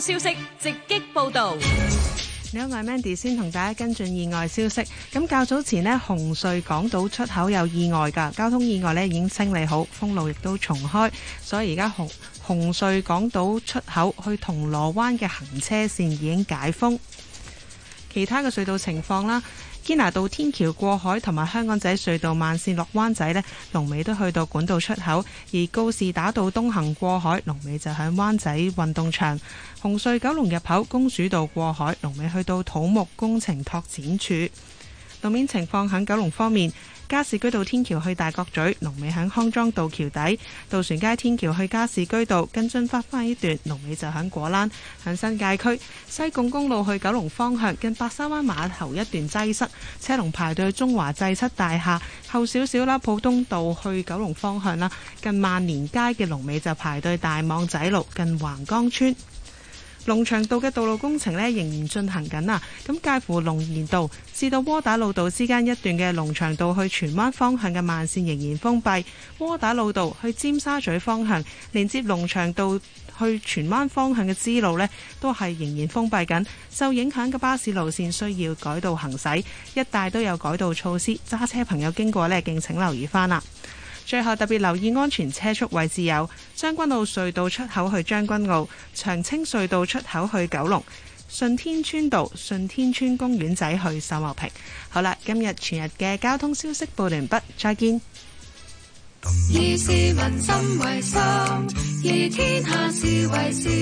消息直擊報導。 你好，我係 Mandy， 先同大家跟進意外消息。咁較早前呢，紅隧港島出口有意外㗎，交通意外呢已經清理好，封路亦都重開，所以而家紅隧港島出口去銅鑼灣嘅行車線已經解封。其他嘅隧道情況啦，堅拿道天橋過海同埋香港仔隧道慢線落灣仔呢，龍尾都去到管道出口；而告士打道東行過海，龍尾就喺灣仔運動場。紅隧九龍入口公主道過海，龍尾去到土木工程拓展處。路面情況喺九龍方面，加士居道天橋去大角咀，龍尾喺康莊道橋底；渡船街天橋去加士居道跟進發翻一段，龍尾就喺果欄。喺新界區西貢公路去九龍方向，近白沙灣碼頭一段擠塞，車龍排到去中華製漆大廈後少少啦。普通道去九龍方向啦，近萬年街嘅龍尾就排到大網仔路近橫江村。龍翔道嘅道路工程呢仍然進行緊啊！咁介乎龍賢道至到窩打老道之間一段嘅龍翔道去荃灣方向嘅慢線仍然封閉，窩打老道去尖沙咀方向連接龍翔道去荃灣方向嘅支路呢都係仍然封閉緊，受影響嘅巴士路線需要改道行駛，一帶都有改道措施，揸車朋友經過呢敬請留意返啦。最後特別留意安全車速位置有將軍澳隧道出口去將軍澳、長青隧道出口去九龍、順天村道順天村公園仔去秀茂坪。好啦，今日全日嘅交通消息報完畢，再見。 以市民心為心，以天下事為事。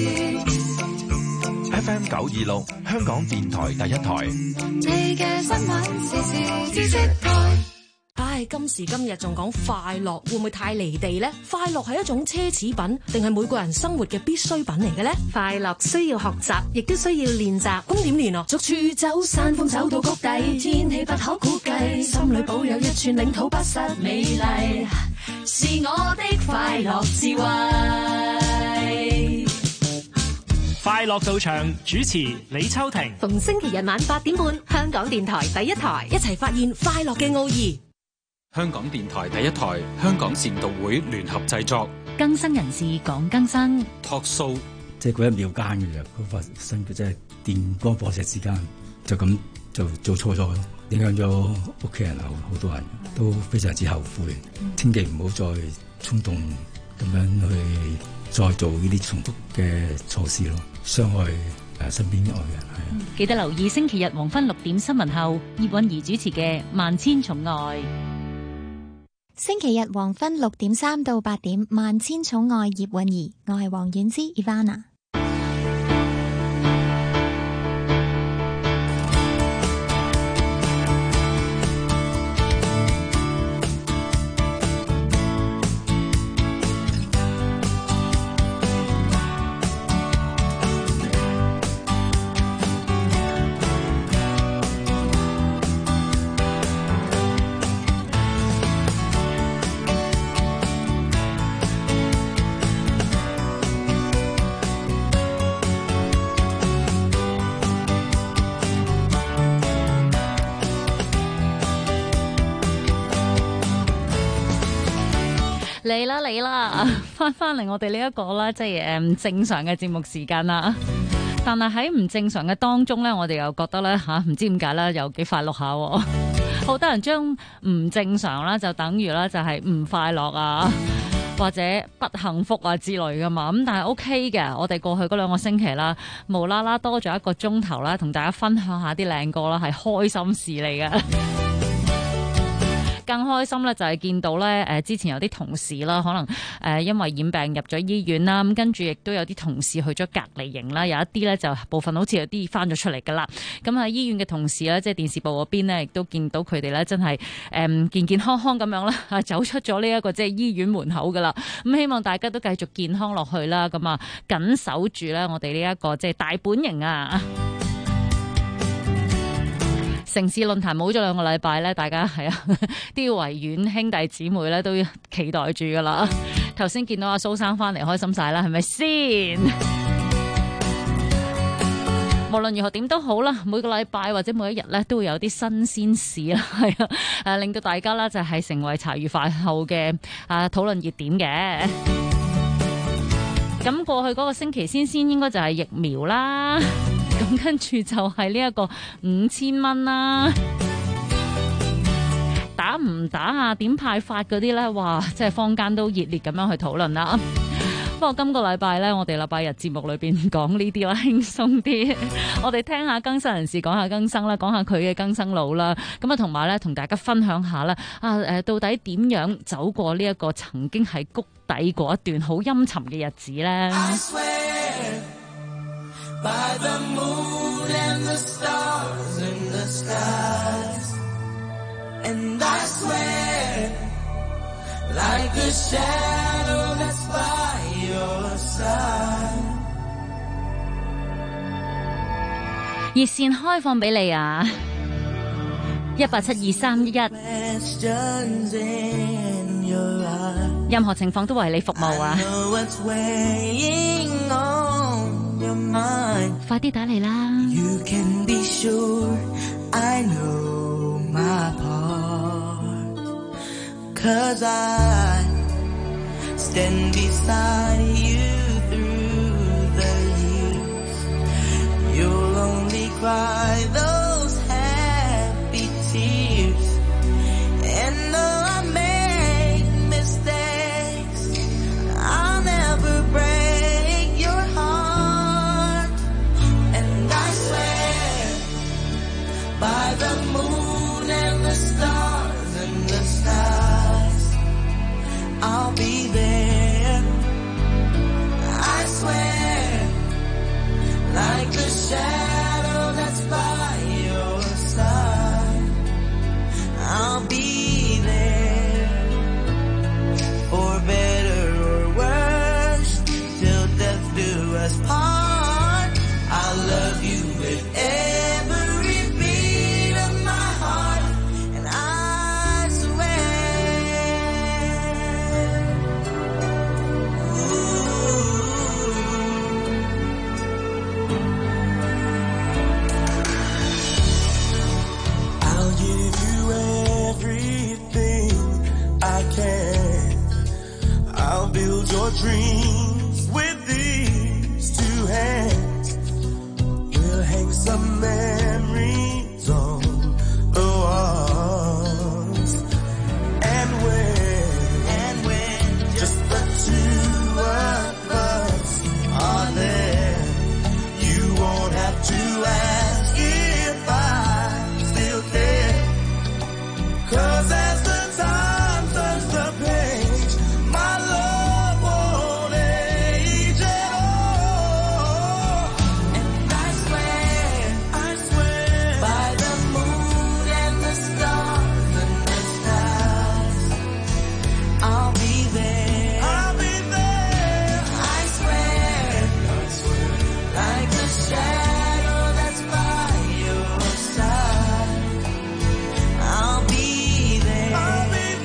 FM 926香港電台第一台。 你嘅新聞時事知識台。 唉，今時今日仲講快樂，會唔會太離地呢？快樂係一種奢侈品，定係每個人生活嘅必需品嚟嘅呢？ 快樂需要學習，亦都需要練習。 咁點練啊？ 逐處走，山峰走到谷底，天氣不可估計，心裏保有一寸領土不失美麗，是我的快樂智慧。 快樂到場，主持李秋婷。 逢星期日晚8點半，香港電台第一台， 一齊發現快樂嘅奧義。 香港電台第一台，香港善導會聯合製作。 更新人士講更新。 Talk show， 即係嗰一秒間嘅啫，嗰發生嘅即係電光火石之間，就咁就做錯咗，影響咗屋企人好多人都非常之後悔。千祈唔好再衝動咁樣去再做呢啲重複嘅措施咯，傷害身邊嘅愛人。係記得留意星期日黃昏6點新聞後，葉韻儀主持嘅《萬千寵愛》。 星期日黃昏6點3到8點，《萬千寵愛》葉韻儀，我係黃婉之 Ivana。 嚟啦，翻嚟我哋呢一個啦，即係正常嘅節目時間啦。但係喺唔正常嘅當中咧，我哋又覺得咧唔知點解咧，又幾快樂下。好多人將唔正常啦，就等於啦就係唔快樂啊，或者不幸福啊之類噶嘛。咁但係 OK 嘅，我哋過去嗰2個星期啦，無啦啦多咗1個鐘頭啦，同大家分享下啲靚歌啦，係開心事嚟嘅。更開心咧就係見到咧之前有啲同事啦，可能因為染病入咗醫院啦，咁跟住亦都有啲同事去咗隔離營啦，有一啲咧就部分好似有啲翻咗出嚟噶啦。咁喺醫院嘅同事咧，即係電視部嗰邊咧，亦都見到佢哋咧真係健健康康咁樣啦，走出咗呢一個即係醫院門口噶啦。咁希望大家都繼續健康落去啦，咁啊緊守住咧我哋呢一個即係大本營啊！城市論壇冇咗2個禮拜咧，大家係啲維園兄弟姊妹咧都期待住噶啦。頭先見到阿蘇生翻嚟，開心晒啦，係咪先？無論如何點都好啦，每個禮拜或者每一日咧都會有啲新鮮事啦，係啊，令到大家啦就係成為茶餘飯後嘅討論熱點嘅。 咁過去嗰個星期先應該就係疫苗啦，咁跟住就係呢一個5000蚊啦。打唔打啊？點派發嗰啲呢？哇！即係坊間都熱烈咁樣去討論啦。不過今個禮拜呢，我哋禮拜日節目裏邊講呢啲啦，輕鬆啲。我哋聽下更生人士講下更生啦，講下佢嘅更生路啦。咁啊，同埋咧，同大家分享下啦。到底點樣走過呢一個曾經喺谷底嗰一段好陰沉嘅日子呢？ And I swear, like a shadow that's by your side. 熱線開放俾你啊！1872311，任何情況都為你服務啊！快啲打嚟啦！ You can be sure I know my part, 'cause I stand beside you through the years. You'll only cry those happy tears, and though I make mistakes, I'll never break your heart. And I swear by the moon and the stars and the skies, I'll be there. I swear, like the shadow that's by your side, I'll be there. For better or worse, till death do us part. I'll love you with every beat of my heart, and I swear. I'll give you everything I can. I'll build your dreams with these two hands. We'll hang some memories on the walls. And when just the two of us are there, you won't have to ask if I still care. 'Cause as the time turns the page, my love won't age at all. And I swear, by the moon and the stars and the skies, I'll be there. I swear, like the shadow that's by your side, I'll be there.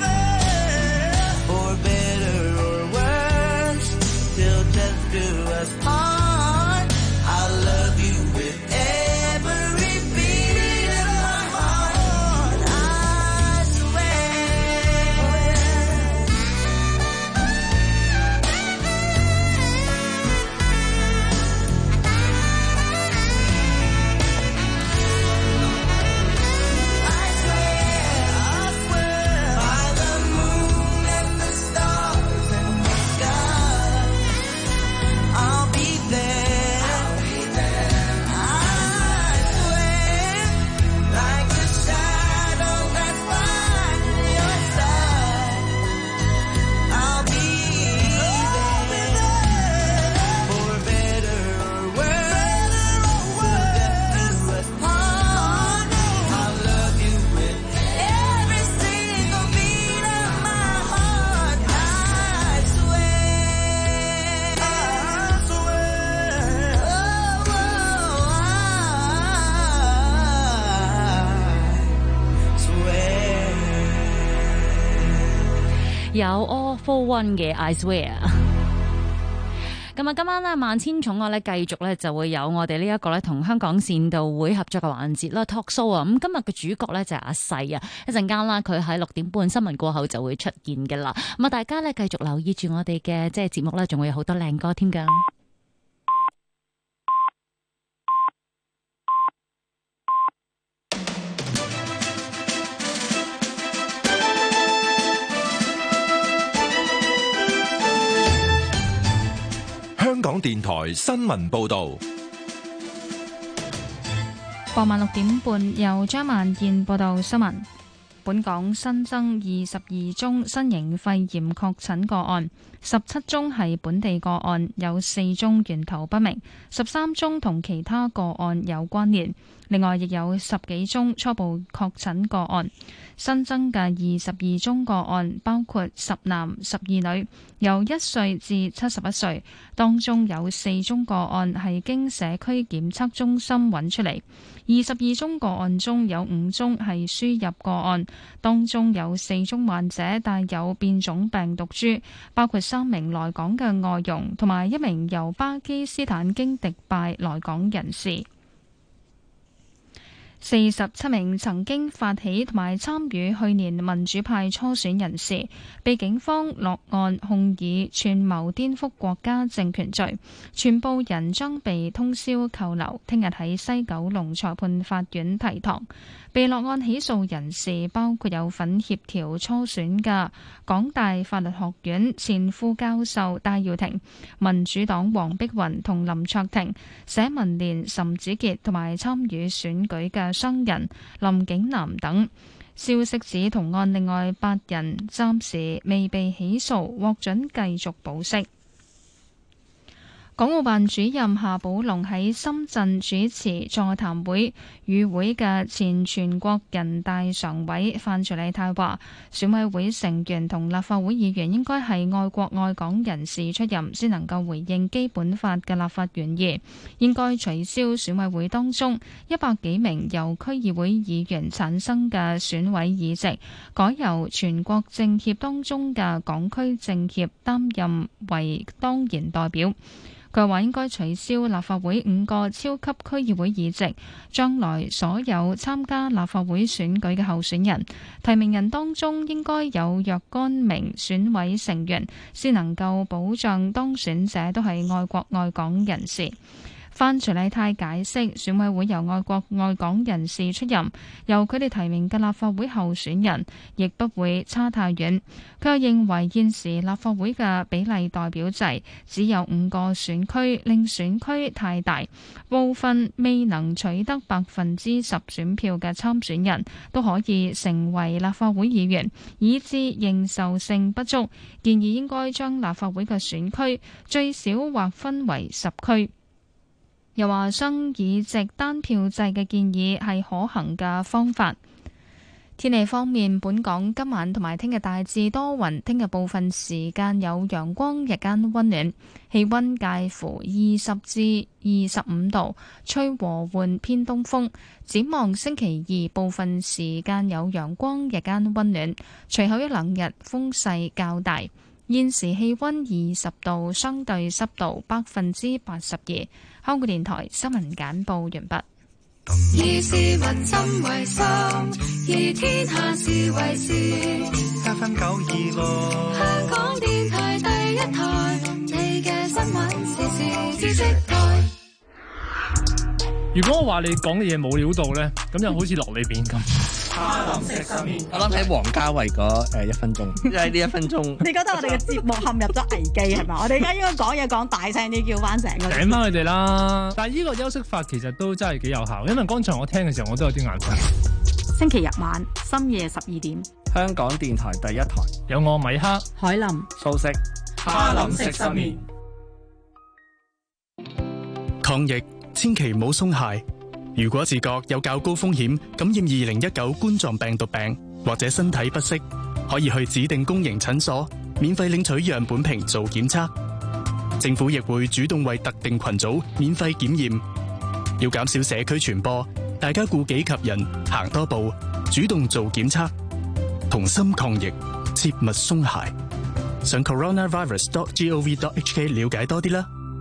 For better or worse, till death do us part. I'll love you with every beat of my heart. I swear. I swear, by the moon and the stars and the skies, I'll be there. I swear, like the shadow that's by your side, I'll be there. For better or worse, till death do us part. I'll love you with every single beat of my heart. I swear. 有 All for One 嘅 I Swear。 咁啊，今晚咧萬千寵愛咧繼續咧就會有我哋呢一個咧同香港善導會合作嘅環節啦 talk show 啊。咁今日嘅主角咧就係阿細啊，一陣間啦佢喺6點半新聞過後就會出現嘅啦。咁啊，大家咧繼續留意住我哋嘅即係節目啦，仲會有好多靚歌添㗎。 香港電台新聞報道， 傍晚6點半由張萬燕報道新聞。本港新增22宗新型肺炎確診個案，17宗係本地個案，有4宗源頭不明，13宗同其他個案有關聯。另外，亦有10幾宗初步確診個案。新增嘅22宗個案包括10男12女，由1歲至71歲，當中有4宗個案係經社區檢測中心揾出嚟。22宗個案中有5宗係輸入個案，當中有4宗患者帶有變種病毒株，包括3名來港嘅外傭同埋1名由巴基斯坦經迪拜來港人士。47名曾經發起同埋參與去年民主派初選人士，被警方落案控以串謀顛覆國家政權罪，全部人將被通宵扣留，聽日喺西九龍裁判法院提堂。被落案起訴人士包括有份協調初選嘅港大法律學院前副教授戴耀廷、民主黨黃碧雲同林卓廷、社民連岑子傑同埋參與選舉嘅商人林景南等。消息指同案另外8人暫時未被起訴，獲准繼續保釋。港澳辦主任夏寶龍喺深圳主持座談會，與會嘅前全國人大常委范徐麗泰話，選委會成員同立法會議員應該係愛國愛港人士出任，先能夠回應基本法嘅立法原意。應該取消選委會當中100幾名由區議會議員產生嘅選委議席，改由全國政協當中嘅港區政協擔任為當然代表。佢話應該取消立法會5個超級區議會議席，將來所有參加立法會選舉嘅候選人，提名人當中應該有若干名選委成員，先能夠保障當選者都係愛國愛港人士。范徐麗泰解釋，選委會由愛國愛港人士出任，由佢哋提名嘅立法會候選人亦不會差太遠。佢又認為現時立法會嘅比例代表制只有5個選區，令選區太大，部分未能取得10%選票嘅參選人都可以成為立法會議員，以致認受性不足。建議應該將立法會嘅選區最少劃分為10區。又話將議席單票制嘅建議係可行嘅方法。天氣方面，本港今晚同埋聽日大致多雲，聽日部分時間有陽光，日間溫暖，氣溫介乎20至25度，吹和緩偏東風。展望星期2，部分時間有陽光，日間溫暖，隨後1、2日風勢較大。現時氣溫20度，相對濕度82%。香港電台新聞簡報完畢。 以市民心為心，以天下事為事。 7分926， 香港電台第一台，你嘅新聞時事知識台。 如果我話你講嘅嘢冇料到咧，咁就好似落你便咁。 哈林食失眠， 我諗起王家衛嗰1分鐘，即係呢1分鐘。 你覺得我哋嘅節目陷入咗危機係嘛？我哋而家應該講嘢講大聲啲，叫翻成個請翻佢哋啦。但係呢個休息法其實都真係幾有效，因為剛才我聽嘅時候我都有啲眼瞓。 星期日晚深夜12點， 香港電台第一台有我米克、 海林、 素食、 哈林食失眠。 抗疫千祈唔好鬆懈。如果自覺有較高風險感染2019冠狀病毒病，或者身體不適，可以去指定公營診所免費領取樣本瓶做檢測。政府亦會主動為特定群組免費檢驗。要減少社區傳播，大家顧己及人，行多步，主動做檢測，同心抗疫，切勿鬆懈。上 coronavirus.gov.hk 了解多啲啦。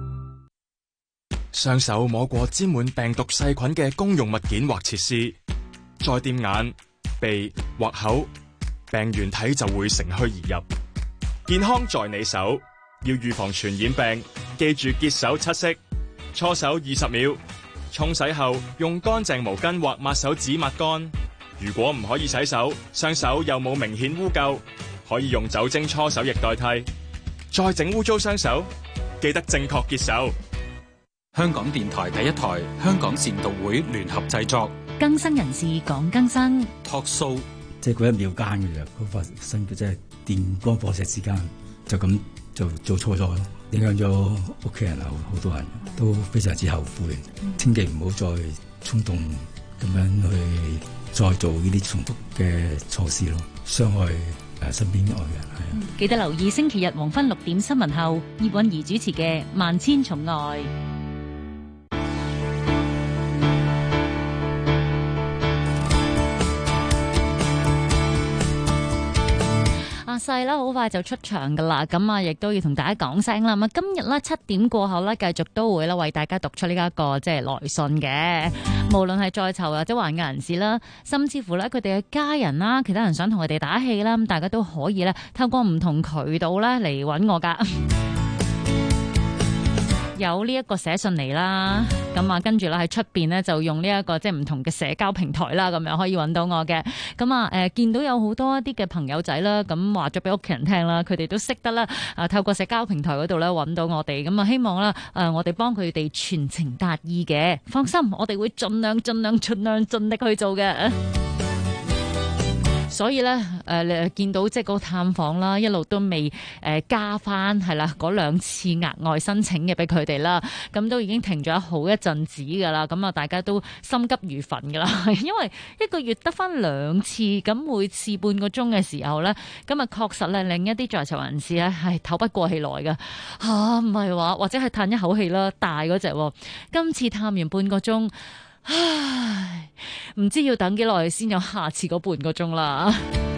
雙手摸過沾滿病毒細菌嘅公用物件或設施，再掂眼、鼻或口，病原體就會乘虛而入。健康在你手，要預防傳染病，記住潔手七式：搓手20秒，沖洗後用乾淨毛巾或抹手紙抹乾。如果唔可以洗手，雙手又冇明顯污垢，可以用酒精搓手液代替。再整污糟雙手，記得正確潔手。 香港電台第一台，香港善導會聯合製作， 更生人士講更生 Talk Show， 即係嗰一秒間嘅啫，嗰發生嘅即係電光火石之間，就咁就做錯咗咯，影響咗屋企人好多人都非常之後悔，千祈唔好再衝動咁樣去再做呢啲重複嘅錯事咯，傷害身邊愛人。 記得留意星期日黃昏6點新聞後，葉韻儀主持嘅《萬千寵愛》。阿細啦，好快就出場噶啦，咁啊，亦都要同大家講聲啦。咁啊，今日啦7點過後咧，繼續都會啦為大家讀出呢一個即係來信嘅，無論係在囚或者還押人士啦，甚至乎咧佢哋嘅家人啦，其他人想同佢哋打氣啦，咁大家都可以咧透過唔同渠道咧嚟揾我噶。有呢一個寫信嚟啦，咁啊跟住啦喺出邊咧就用呢一個即係唔同嘅社交平台啦，咁樣可以揾到我嘅。咁啊見到有好多一啲嘅朋友仔啦，咁話咗俾屋企人聽啦，佢哋都識得啦，透過社交平台嗰度咧揾到我哋，咁啊希望啦我哋幫佢哋傳情達意嘅，放心，我哋會盡量盡力去做嘅。所以咧，你見到即係嗰個探訪啦，一路都未加翻係啦，嗰2次額外申請嘅俾佢哋啦，咁都已經停咗好一陣子噶啦，咁啊大家都心急如焚噶啦，因為一個月得翻2次，咁每次半個鐘嘅時候咧，咁啊確實咧令一啲在囚人士咧係透不過氣來嘅嚇，唔係話或者係嘆一口氣啦，大嗰隻，今次探完半個鐘。唉，唔知要等幾耐先有下次嗰半個鐘啦。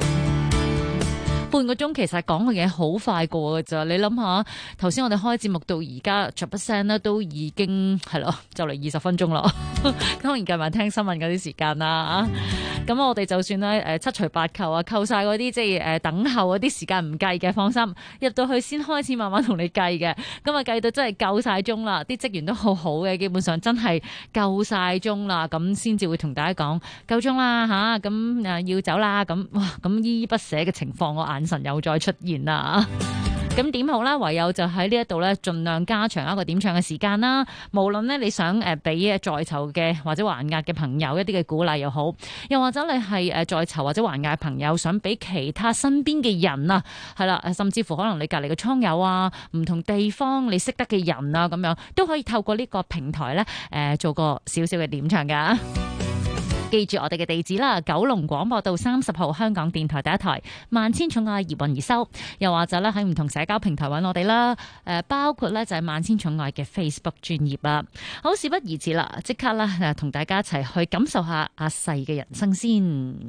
半個鐘其實講嘅嘢好快過㗎咋，你諗下，頭先我哋開節目到而家，唰一聲咧都已經係咯，就嚟20分鐘啦。當然計埋聽新聞嗰啲時間啦。咁我哋就算咧7除8扣啊，扣晒嗰啲即係等候嗰啲時間唔計嘅，放心，入到去先開始慢慢同你計嘅。咁啊計到真係夠晒鐘啦，啲職員都好好嘅，基本上真係夠晒鐘啦，咁先至會同大家講夠鐘啦吓，咁要走啦，咁哇咁依依不捨嘅情況，我眼神又再出現啦。咁點好啦？唯有就喺呢一度咧，盡量加長一個點唱嘅時間啦。無論咧你想俾在囚嘅或者還押嘅朋友一啲嘅鼓勵又好，又或者你係在囚或者還押嘅朋友想俾其他身邊嘅人啊，係啦，甚至乎可能你隔離嘅倉友啊，唔同地方你識得嘅人啊，咁樣都可以透過呢個平台咧做個少少嘅點唱㗎。記住我哋嘅地址啦，九龍廣播道30號，香港電台第一台，萬千寵愛葉韻儀收。又或者咧喺唔同社交平台揾我哋啦，包括咧就係萬千寵愛嘅 Facebook 專頁啦。好，事不宜遲啦，即刻啦同大家一齊去感受下阿細嘅人生先。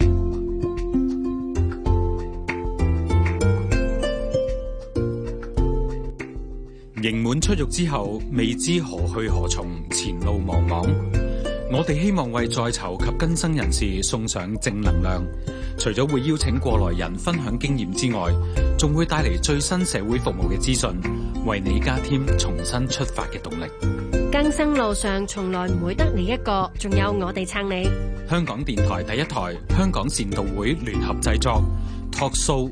刑滿出獄之後，未知何去何從，前路茫茫。我哋希望為在囚及更生人士送上正能量，除咗會邀請過來人分享經驗之外，仲會帶嚟最新社會服務嘅資訊，為你加添重新出發嘅動力。 更生路上從來唔會得你一個，仲有我哋撐你。 香港電台第一台，香港善導會聯合製作 Talk Show。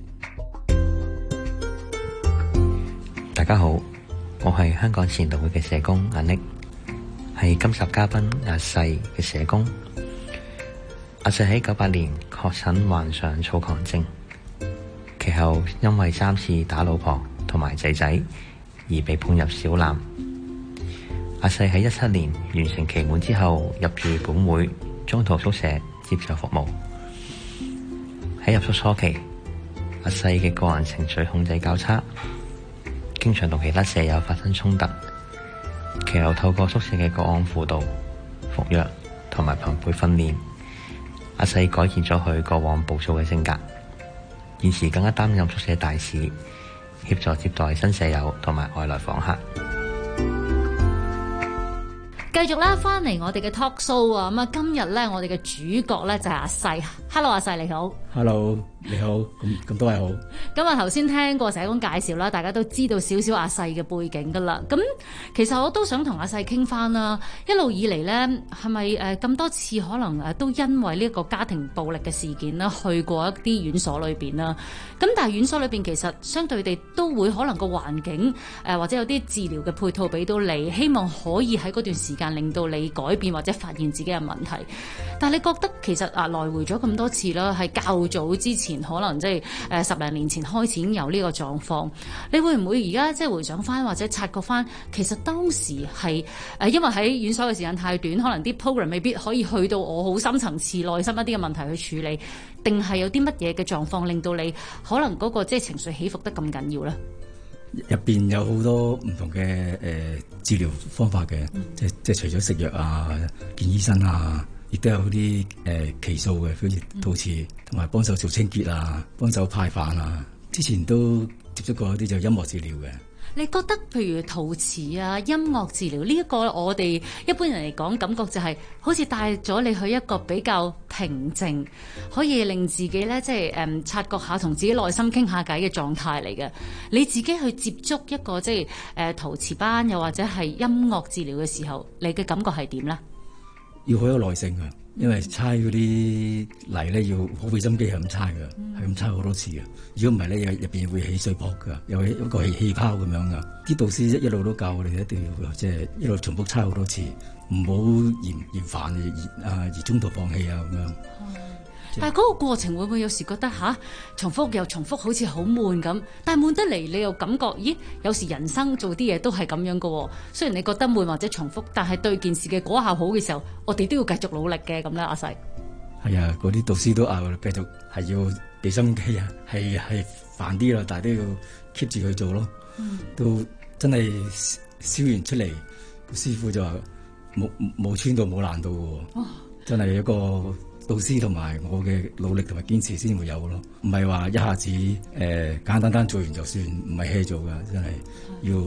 大家好，我係香港善導會嘅社工阿 Nick，係今集嘉賓阿細嘅社工。阿細喺98年確診患上躁狂症，其後因為3次打老婆同埋仔仔而被判入小欖。阿細喺17年完成期滿之後入住本會中途宿舍接受服務。喺入宿初期，阿細嘅個人情緒控制較差，經常同其他舍友發生衝突。其後透過宿舍嘅個案輔導、服藥同埋朋輩訓練，阿細改善咗佢過往暴躁嘅性格，現時更加擔任宿舍大使，協助接待新舍友同埋外來訪客。 繼續啦，翻嚟我哋嘅 talk show 啊，咁啊今日咧我哋嘅主角咧就係阿細 ，Hello 阿細你好 ，Hello 你好，咁多位好。 咁啊頭先聽過社工介紹啦，大家都知道少少阿細嘅背景噶啦。咁其實我都想同阿細傾翻啦，一路以嚟咧係咪咁多次可能都因為呢一個家庭暴力嘅事件啦，去過一啲院所裏邊啦。咁但係院所裏邊其實相對地都會可能個環境或者有啲治療嘅配套俾到你，希望可以喺嗰段時間令到你改變或者發現自己嘅問題。但係你覺得其實來回咗咁多次啦，係較早之前可能即係10零年前開始已經有呢個狀況，你會唔會而家即係回想翻或者察覺翻，其實當時係因為喺院所嘅時間太短，可能啲 program 未必可以去到我好深層次內心一啲嘅問題去處理，定係有啲乜嘢嘅狀況令到你可能嗰個即係情緒起伏得咁緊要咧？ 入邊有好多唔同嘅治療方法嘅，即係除咗食藥啊、見醫生啊，亦都有啲期數嘅，好似陶瓷同埋幫手做清潔啊、幫手派飯啊。之前都接觸過一啲就音樂治療嘅。 你覺得譬如陶瓷啊、音樂治療呢一個，我哋一般人嚟講感覺就係好似帶咗你去一個比較平靜，可以令自己咧即係察覺下同自己內心傾下偈嘅狀態嚟嘅。你自己去接觸一個即係陶瓷班，又或者係音樂治療嘅時候，你嘅感覺係點咧？ 要好有耐性㗎，因為猜嗰啲泥咧要好費心機係咁猜㗎，係咁猜好多次嘅。如果唔係咧，入邊會起水泡㗎，又係一個氣泡咁樣㗎。啲導師一路都教我哋一定要即係一路重複猜好多次，唔好嫌煩而中途放棄啊咁樣。 但係嗰個過程會唔會有時覺得重複又重複，好似好悶咁？但係悶得嚟，你又感覺咦？有時人生做啲嘢都係咁樣㗎喎。雖然你覺得悶或者重複，但係對件事嘅果效好嘅時候，我哋都要繼續努力嘅咁咧，阿細。 係啊，嗰啲導師都繼續係要俾心機啊，係煩啲啦，但係都要 keep 住去做咯。都真係燒完出嚟，師傅就話冇穿到冇爛到喎。真係一個導師同埋我嘅努力同埋堅持先會有咯，唔係話一下子簡單做完就算，唔係 hea 做噶，真係要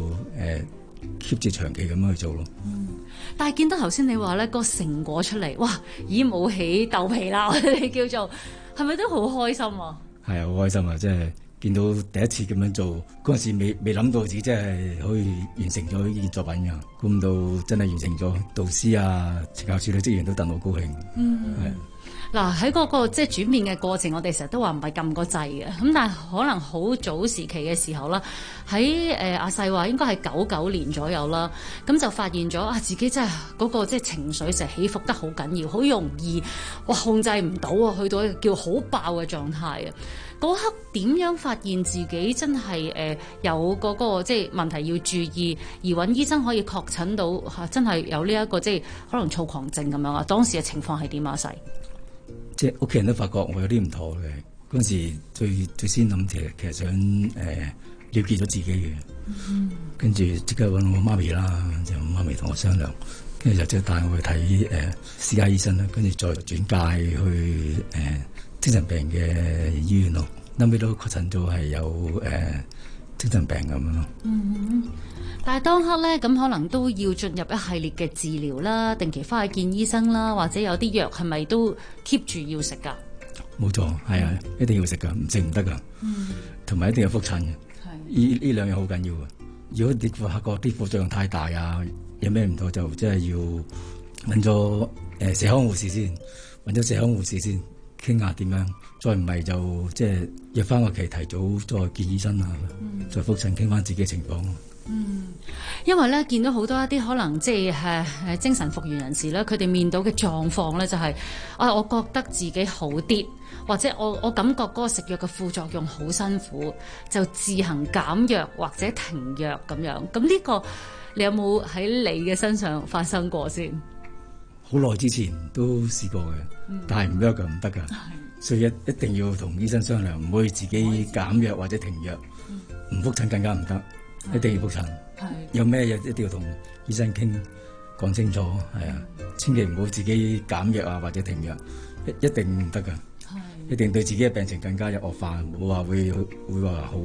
keep 住長期咁樣去做咯。 但係見到頭先你話咧個成果出嚟，哇！已經冇起豆皮啦，我哋叫做係咪都好開心啊？係啊， 好開心啊！即係見到第一次咁樣做，嗰陣時未諗到自己真係可以完成咗呢件作品噶，估唔到真係完成咗，導師啊、懲教處嘅職員都戥我高興。係。 嗱，喺嗰個即係轉變嘅過程，我哋成日都話唔係撳個掣嘅，咁但係可能好早時期嘅時候啦，喺阿細話應該係99年左右啦，咁就發現咗自己真係嗰個即係情緒成日起伏得好緊要，好容易控制唔到啊，去到一個叫好爆嘅狀態啊！嗰刻點樣發現自己真係有嗰個即係問題要注意，而揾醫生可以確診到真係有呢一個即係可能躁狂症咁樣啊？當時嘅情況係點啊？細？ 即係屋企人都發覺我有啲唔妥嘅，嗰陣時最先諗其實想了結咗自己嘅，跟住即刻揾我媽咪啦，就媽咪同我商量，跟住就即係帶我去睇私家醫生啦，跟住再轉介去精神病嘅醫院咯，後尾都確診咗係有精神病咁樣咯。 但係當刻咧，咁可能都要進入一系列嘅治療啦，定期翻去見醫生啦，或者有啲藥係咪都 keep 住要食㗎？ 冇錯，係啊，一定要食㗎，唔食唔得㗎。同埋一定要覆診嘅。呢兩樣好緊要嘅。如果你發覺啲副作用太大啊，有咩唔妥就真係要揾咗社康護士先，揾咗社康護士先傾下點樣，再唔係就即係約翻個期提早再見醫生啊，再覆診傾翻自己嘅情況。 因為咧見到好多一啲可能即係精神復原人士咧，佢哋面對嘅狀況咧就係我覺得自己好啲，或者我感覺嗰個食藥嘅副作用好辛苦，就自行減藥或者停藥咁樣。咁呢個你有冇喺你嘅身上發生過先？ 好耐之前都試過嘅，但係唔得㗎，唔得㗎，所以一定要同醫生商量，唔可以自己減藥或者停藥，唔覆診更加唔得。一定要覆診，有咩嘢一定要同醫生傾講清楚，係啊，千祈唔好自己減藥啊或者停藥，一定唔得噶，一定對自己嘅病情更加有惡化，冇話會話好噶。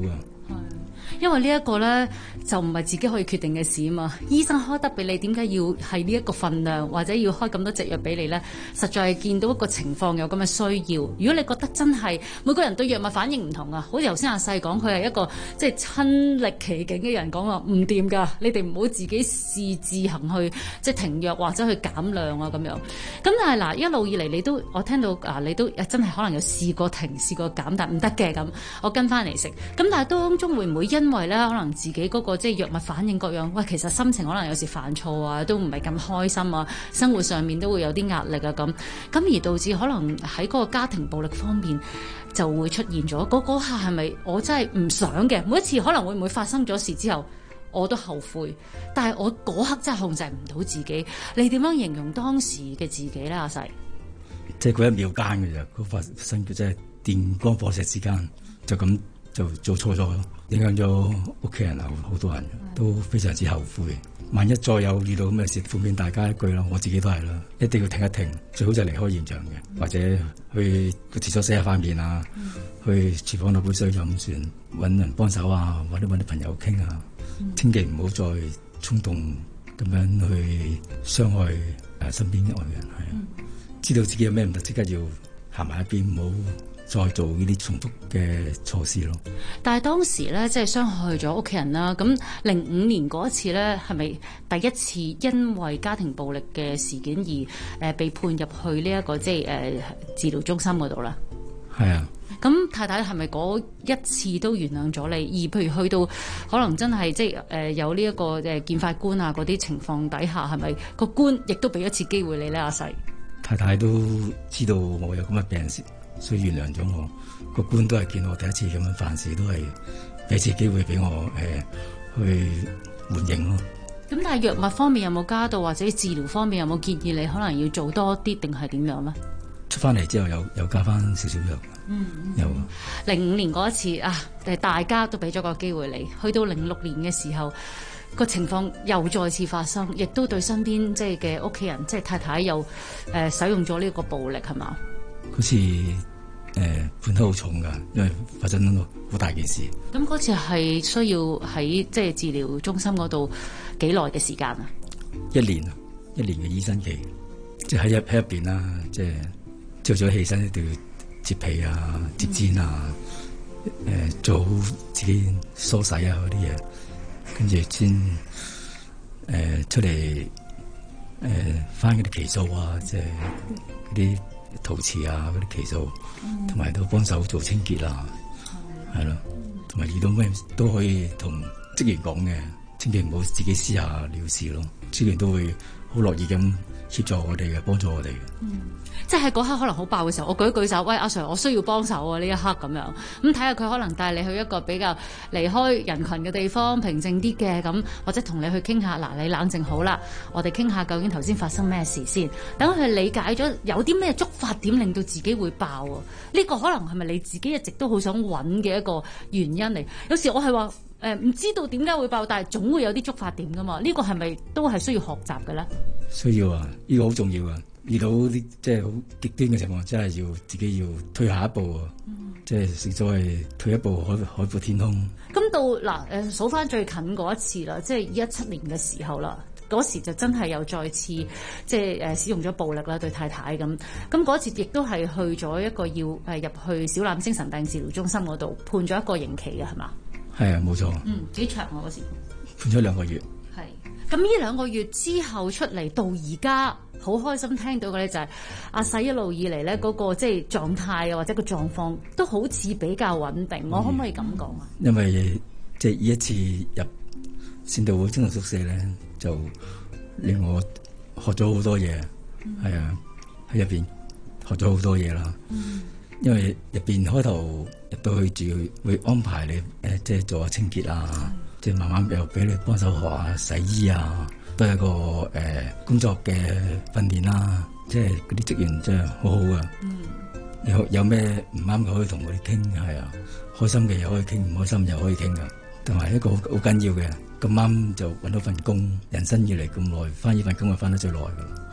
因為呢一個呢，就唔係自己可以決定嘅事啊嘛，醫生開得俾你，點解要係呢一個份量，或者要開咁多隻藥俾你呢？實在係見到一個情況有咁嘅需要。如果你覺得真係每個人對藥物反應唔同啊，好似頭先阿細講，佢係一個即係親歷其境嘅人講話唔掂㗎，你哋唔好自己試自行去即係停藥或者去減量啊咁樣。咁但係嗱，一路以嚟你都我聽到你都真係可能有試過停試過減，但唔得嘅咁，我跟翻嚟食。咁但係當中會唔會因為咧可能自己嗰個即係藥物反應各樣，喂，其實心情可能有時煩躁啊，都唔係咁開心啊，生活上面都會有啲壓力啊咁而導致可能喺嗰個家庭暴力方面就會出現咗嗰下係咪我真係唔想嘅？每一次可能會唔會發生咗事之後我都後悔，但係我嗰刻真係控制唔到自己。你點樣形容當時嘅自己咧，阿細？ 即係嗰一秒間嘅啫，嗰發生嘅即係電光火石之間就咁就做錯咗，影響咗屋企人啊，好多人都非常之後悔。萬一再有遇到咁嘅事，奉勸大家一句啦，我自己都係啦，一定要停一停，最好就離開現場嘅，或者去個廁所洗下塊面啊，去廚房攞杯水飲算，揾人幫手啊，或者揾啲朋友傾啊，千祈唔好再衝動咁樣去傷害身邊嘅愛人，係知道自己有咩唔得，即刻要行埋一邊，唔好再做呢啲重複嘅措施咯。 但係當時咧，即係傷害咗屋企人啦。咁05年嗰一次咧，係咪第一次因為家庭暴力嘅事件而被判入去呢一個即係治療中心嗰度啦？ 係啊。 咁太太係咪嗰一次都原諒咗你？而譬如去到可能真係即係有呢一個見法官啊嗰啲情況底下，係咪個官亦都俾一次機會你咧？阿細太太都知道我有咁嘅病史，所以原諒咗我。個官都係見我第一次咁樣犯事，都係俾次機會俾我去緩刑咯。 咁但係藥物方面有冇加到，或者治療方面有冇建議你可能要做多啲，定係點樣咧？ 出翻嚟之後有加翻少少藥。有。 05年嗰一次啊，大家都俾咗個機會你。去到06年嘅時候，個情況又再次發生，亦都對身邊即係嘅屋企人，即係太太又使用咗呢個暴力係嘛？ 嗰次判得好重㗎，因為發生咗好大件事。 咁嗰次係需要喺即係治療中心嗰度幾耐嘅時間啊？1 年嘅醫生期，即係喺入邊啦，即係朝早起身一定要摺被啊、摺氈啊，做好自己梳洗啊嗰啲嘢，跟住先出嚟翻嗰啲期數啊，即係嗰啲陶瓷啊嗰啲期數，同埋都幫手做清潔啊，係咯，同埋遇到咩都可以同職員講嘅，千祈唔好自己私下了事咯，職員都會好樂意咁協助我哋嘅，幫助我哋嘅。 即係嗰刻可能好爆嘅時候，我舉一舉手，喂，阿 Sir， 我需要幫手啊！呢一刻咁樣，咁睇下佢可能帶你去一個比較離開人群嘅地方，平靜啲嘅咁，或者同你去傾下。嗱，你冷靜好啦，我哋傾下究竟頭先發生咩事先，等佢理解咗有啲咩觸發點令到自己會爆啊！呢個可能係咪你自己一直都好想揾嘅一個原因嚟？有時我係話唔知道點解會爆，但係總會有啲觸發點噶嘛。呢個係咪都係需要學習嘅咧？需要啊， 呢個好重要啊！遇到啲即係好極端嘅情況，真係要自己要退下一步啊！即係所謂退一步海闊天空。 咁到嗱數翻最近嗰一次啦，即係17年嘅時候啦，嗰時就真係又再次即係使用咗暴力啦，對太太咁。咁嗰次亦都係去咗一個要入去小欖精神病治療中心嗰度判咗一個刑期嘅係嘛？ 係啊，冇錯。 幾長啊嗰時？ 判咗2個月。 係。咁呢2個月之後出嚟到而家。好開心聽到嘅咧就係阿細一路以嚟咧嗰個即係狀態啊或者個狀況都好似比較穩定，我可唔可以咁講啊？ 因為即係呢一次入善導會精神宿舍咧，就令我學咗好多嘢，係啊，喺入邊學咗好多嘢啦。因為入邊開頭入到去住會安排你即係做下清潔啊，即係慢慢又俾你幫手學下洗衣啊。都係一個工作嘅訓練啦，即係嗰啲職員真係好好噶。有咩唔啱嘅可以同佢哋傾，係啊，開心嘅又可以傾，唔開心又可以傾噶。同埋一個好緊要嘅，咁啱就揾到份工，人生以嚟咁耐，翻呢份工就翻得最耐噶。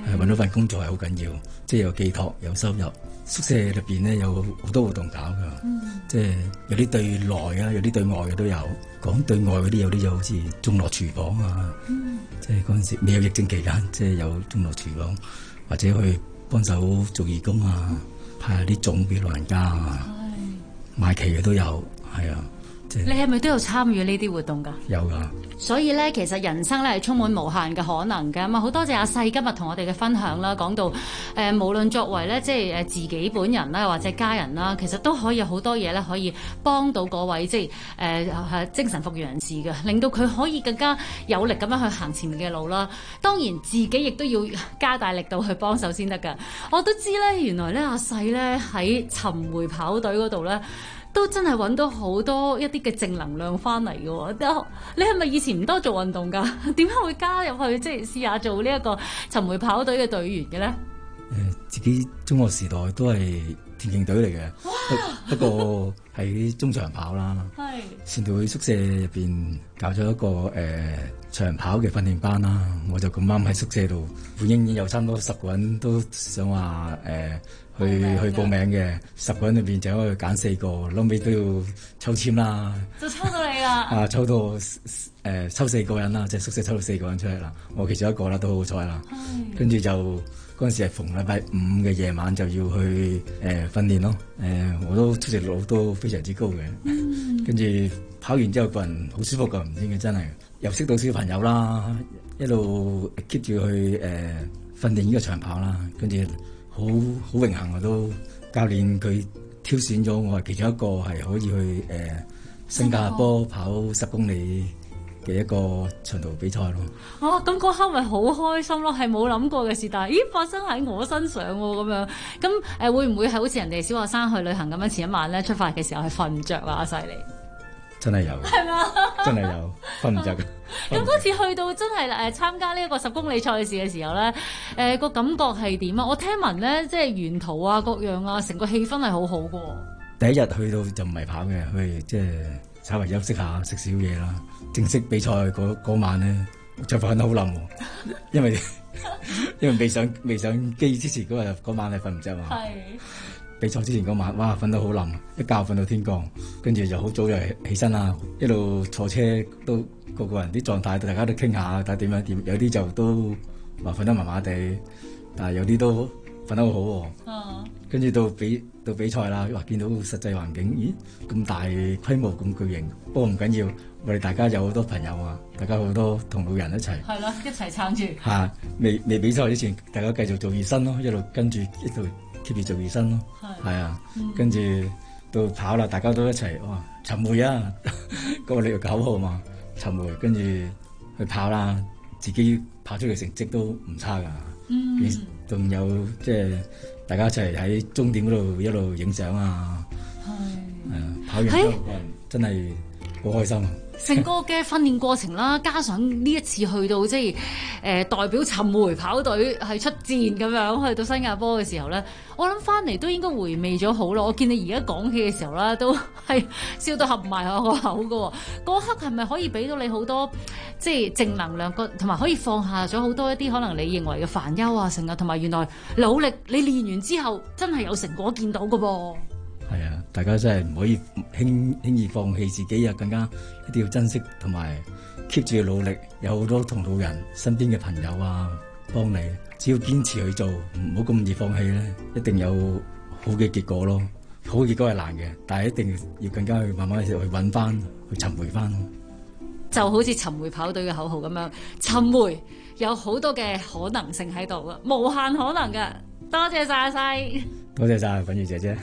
揾到份工作係好緊要，即係有寄託有收入。宿舍入邊咧有好多活動搞㗎，即係有啲對內啊，有啲對外嘅都有。講對外嗰啲有啲就好似眾樂廚房啊，即係嗰陣時未有疫症期間，即係有眾樂廚房，或者去幫手做義工啊，派下啲粽俾老人家啊，賣旗嘅都有，係啊。 你係咪都有參與呢啲活動㗎？ 有㗎。 所以咧，其實人生咧係充滿無限嘅可能嘅。咁啊，好多謝阿細今日同我哋嘅分享啦，講到無論作為咧即係自己本人啦，或者家人啦，其實都可以有好多嘢咧，可以幫到嗰位即係精神復原人士嘅，令到佢可以更加有力咁樣去行前面嘅路啦。當然自己亦都要加大力度去幫手先得㗎。我都知咧，原來咧阿細咧喺尋回跑隊嗰度咧，都真係揾到好多一啲嘅正能量翻嚟嘅喎。你係咪以前唔多做運動㗎？點解會加入去即係試下做呢一個尋回跑隊嘅隊員嘅咧？ 自己中學時代都係田徑隊嚟嘅，不過喺中長跑啦。係善道會宿舍入邊搞咗一個長跑嘅訓練班啦。我就咁啱喺宿舍度，本應已經有差唔多10個人都想話去報名嘅，10個人裏邊就可以揀4個，後尾都要抽籤啦， 就抽到你啦。 抽到抽4個人啦，即係宿舍抽到4個人出嚟啦。我其中一個啦，都好彩啦。跟住就嗰陣時係逢禮拜5嘅夜晚就要去訓練咯。我都出席率都非常之高嘅。跟住跑完之後個人好舒服㗎，唔知嘅真係又識到小朋友啦，一路 keep 住去訓練呢個長跑啦，跟住。好榮幸啊！都教練佢挑選咗我係其中一個係可以去新加坡跑10公里嘅一個長途比賽咯。 哦，咁嗰刻咪好開心咯，係冇諗過嘅事，但係發生喺我身上喎咁樣。咁會唔會係好似人哋小學生去旅行咁樣，前一晚咧出發嘅時候係瞓唔着啊？阿細你真係有，係嘛？真係有瞓唔着嘅。 咁嗰次去到真係參加呢一個10公里賽事嘅時候咧，個感覺係點啊？我聽聞咧，即係沿途啊、各樣啊，成個氣氛係好好嘅。 第一日去到就唔係跑嘅，去即係稍微休息下，食少嘢啦。正式比賽嗰晚咧，就瞓得好冧，因為未上機之前嗰晚係瞓唔着嘛。係。比賽之前嗰晚，哇，瞓得好冧，一覺瞓到天光，跟住就好早就起身啦，一路坐車都個人啲狀態，大家都傾下，睇點樣點，有啲就都話瞓得麻麻地，但係有啲都瞓得好好喎。跟住到比賽啦，話見到實際環境，咦，咁大規模咁巨型，不過唔緊要，我哋大家有好多朋友啊，大家好多同路人一齊。係咯，一齊撐住。嚇，未比賽之前，大家繼續做熱身咯，一路跟住一路keep住做熱身咯。係啊，跟住到跑啦，大家都一齊哇尋回啊，嗰個你個9號嘛，尋回，跟住去跑啦，自己跑出嘅成績都唔差噶。仲有即係大家一齊喺終點嗰度一路影相啊。係啊，跑完之後真係好開心啊！ 成個嘅訓練過程啦，加上呢一次去到即係代表尋回跑隊係出戰咁樣去到新加坡嘅時候咧，我諗翻嚟都應該回味咗好咯。我見你而家講起嘅時候啦，都係笑到合埋我個口噶。嗰刻係咪可以俾到你好多即係正能量，同埋可以放下咗好多一啲可能你認為嘅煩憂啊成啊，同埋原來努力你練完之後真係有成果見到噶噃。 係啊，大家真係唔可以輕易放棄自己啊，更加一定要珍惜同埋 keep 住努力。有好多同路人、身邊嘅朋友啊幫你，只要堅持去做，唔好咁易放棄咧，一定有好嘅結果咯。好嘅結果係難嘅，但係一定要更加去慢慢去揾翻，去尋回翻。 就好似尋回跑隊嘅口號咁樣，尋回有好多嘅可能性喺度啊，無限可能㗎。多謝晒阿細， 多謝晒粉如姐姐。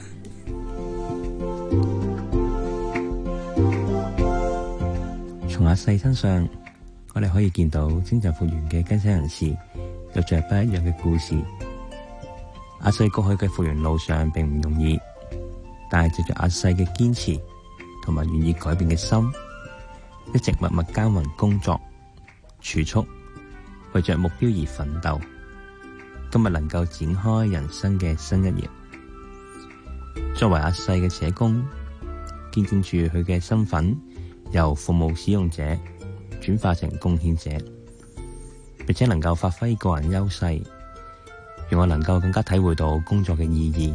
從阿細身上，我哋可以見到精神復原嘅更生人士有着不一樣嘅故事。阿細過去嘅復原路上並唔容易，但係藉着阿細嘅堅持同埋願意改變嘅心，一直默默耕耘工作、儲蓄，為着目標而奮鬥，今日能夠展開人生嘅新一頁。作為阿細嘅社工，見證住佢嘅身份由服務使用者轉化成貢獻者，並且能夠發揮個人優勢， 讓我能夠更加體會到工作嘅意義。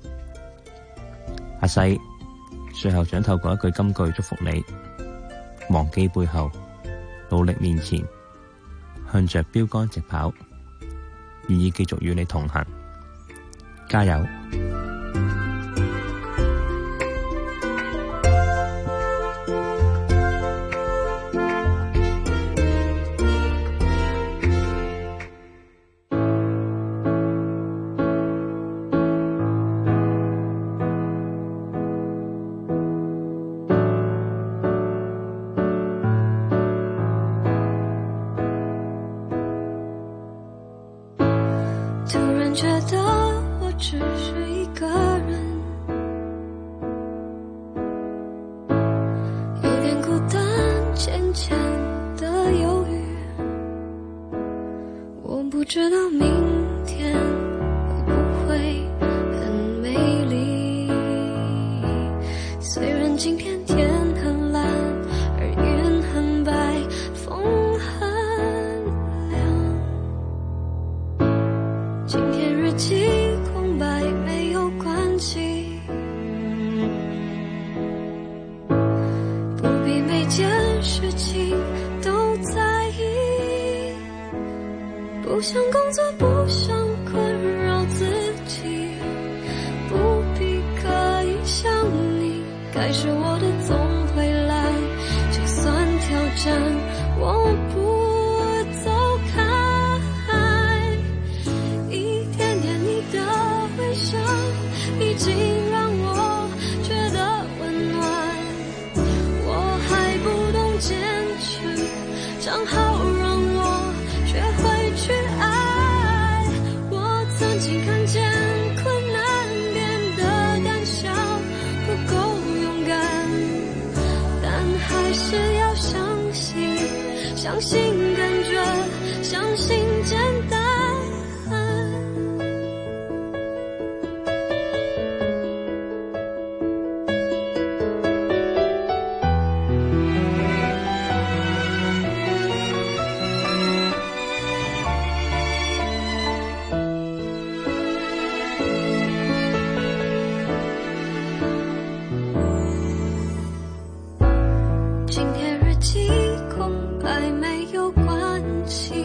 阿西，最後想透過一句金句祝福你：忘記背後，努力面前，向着標杆直跑，願意繼續與你同行，加油！ 觉得我只是一个人，有点孤单，渐渐的忧郁。我不知道明天会不会很美丽，虽然今天天很蓝，而云很白，风很凉。今天日记空白，没有关系，不必每件事情都在意，不想工作，不想困扰自己，不必刻意想你，该是我的总会来，就算挑战我不走开，一点点你的微笑已经让我觉得温暖，我还不懂坚持，正好让我学会去爱。我曾经看见困难变得胆小，不够勇敢，但还是要相信，相信感觉，相信简单。今天日记空白没有关系，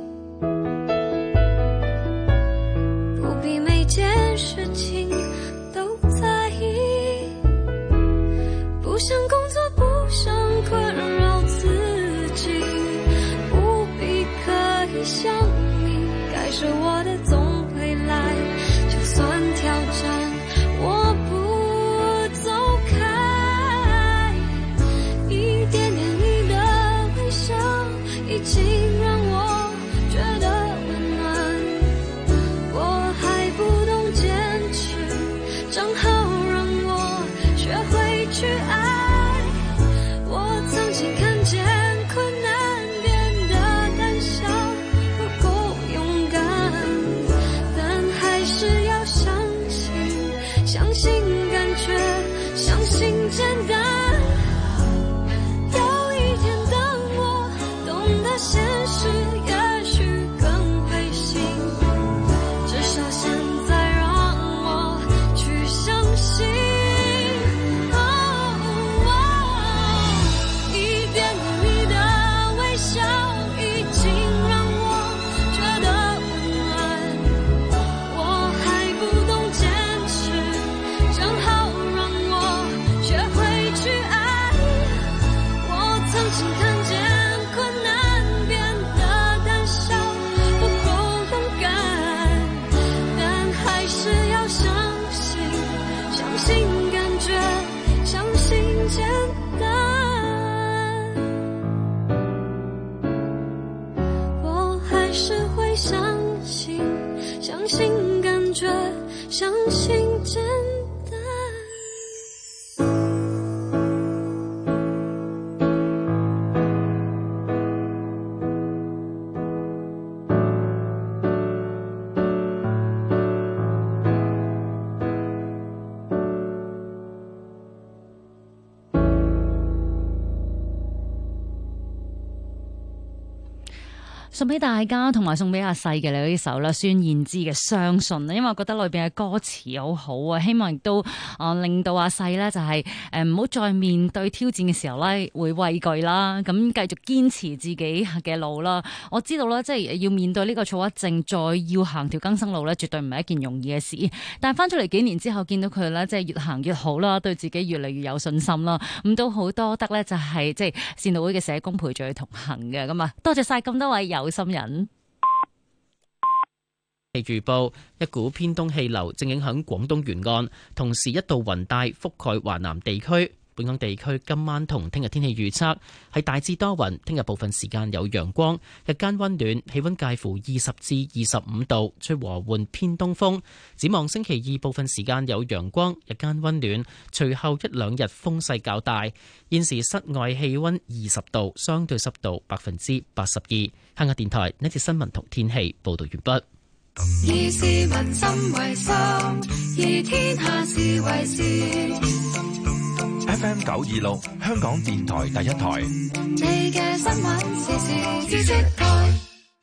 不必每件事情都在意，不想工作，不想困扰自己，不必刻意想你，该是我的总会来，就算挑战我不走开，一点点你的微笑已经让我觉得温暖，我还不懂坚持，正好让我学会去爱。我曾经看见困难变得胆小，不够勇敢，但还是要相信，相信感觉，相信简单。有一天当我懂得现实，也许更会信，至少现在让我去相信。一点点你的微笑已经让我觉得温暖，我还不懂坚持，正好让我学会去爱。我曾经看见困难变得胆小，不够勇敢，但还是要相信，相信感觉，相信简单。我还是会相信，相信感觉，相信简单。 送俾大家，同埋送俾阿細嘅呢首啦，孫燕姿嘅《相信》啊，因為我覺得裏邊嘅歌詞好好啊，希望亦都令到阿細咧就係唔好再面對挑戰嘅時候咧會畏懼啦，咁繼續堅持自己嘅路啦。我知道啦，即係要面對呢個躁鬱症，再要行條更生路咧，絕對唔係一件容易嘅事。但係翻出嚟幾年之後，見到佢咧，即係越行越好啦，對自己越嚟越有信心啦。咁都好多得咧，就係即係善導會嘅社工陪住佢同行嘅。咁啊，多謝晒咁多位有心人。 預報，一股偏東氣流正影響廣東沿岸，同時一道雲帶覆蓋華南地區。本港地區今晚同聽日天氣預測係大致多雲，聽日部分時間有陽光，日間溫暖，氣溫介乎20至25度，吹和緩偏東風。展望星期二部分時間有陽光，日間溫暖，隨後一兩日風勢較大。現時室外氣溫20度，相對濕度82%。香港電台呢節新聞同天氣報道完畢。 以市民心為心，以天下事為事。 FM 926香港電台第一台。 你嘅新聞時事知識台。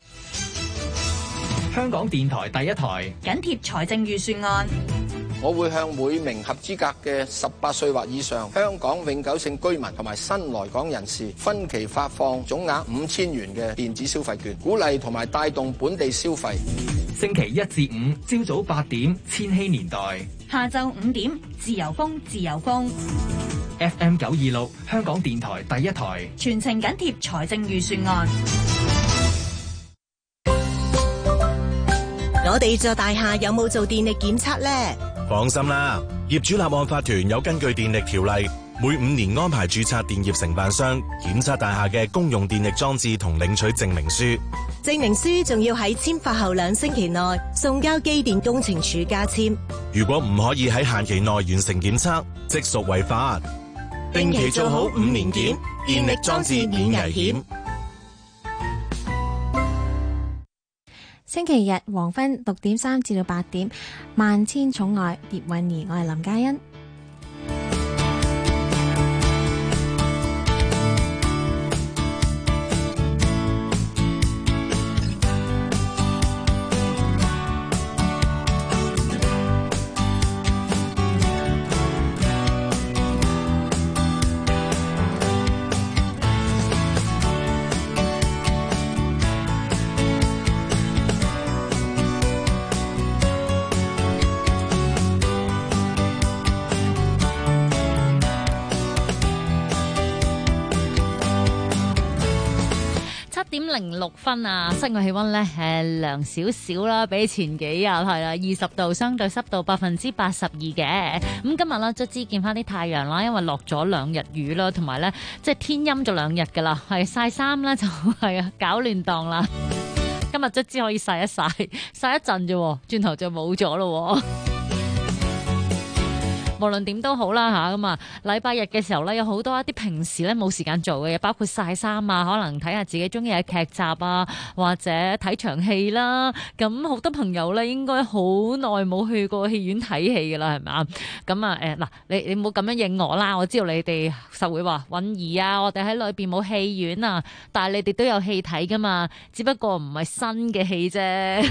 香港電台第一台緊貼財政預算案。 我會向每名合資格嘅18歲或以上香港永久性居民同埋新來港人士分期發放總額5000元嘅電子消費券，鼓勵同埋帶動本地消費。 星期1至5朝早8點千禧年代， 下晝5點自由風自由風。 FM 926香港電台第一台， 全程緊貼財政預算案。 我哋座大廈有冇做電力檢測呢？ 放心啦，業主立案法團有根據電力條例，每5年安排註冊電業承辦商檢測大廈嘅公用電力裝置同領取證明書。 證明書仲要喺簽發後2星期內送交機電工程署加簽。 如果唔可以喺限期內完成檢測，即屬違法。定期做好5年檢，電力裝置免危險。 星期日黃昏6點3至到8點，萬千寵愛葉韻儀，我係林嘉欣。 06分啊，室外氣溫咧係涼少少啦，比前幾日係啦20度，相對濕度82%嘅。咁今日啦，卒之見翻啲太陽啦，因為落咗2日雨啦，同埋咧即係天陰咗2日噶啦，係曬衫咧就係搞亂檔啦。今日卒之可以曬一曬，曬一陣啫，轉頭就冇咗咯。無論點都好啦吓，咁啊禮拜日嘅時候咧，有好多一啲平時咧冇時間做嘅嘢，包括曬衫啊，可能睇下自己中意嘅劇集啊，或者睇場戲啦。咁好多朋友咧，應該好耐冇去過戲院睇戲噶啦，係咪啊？咁啊嗱，你唔好咁樣應我啦，我知道你哋實會話韻儀啊，我哋喺裏邊冇戲院啊，但係你哋都有戲睇噶嘛，只不過唔係新嘅戲啫。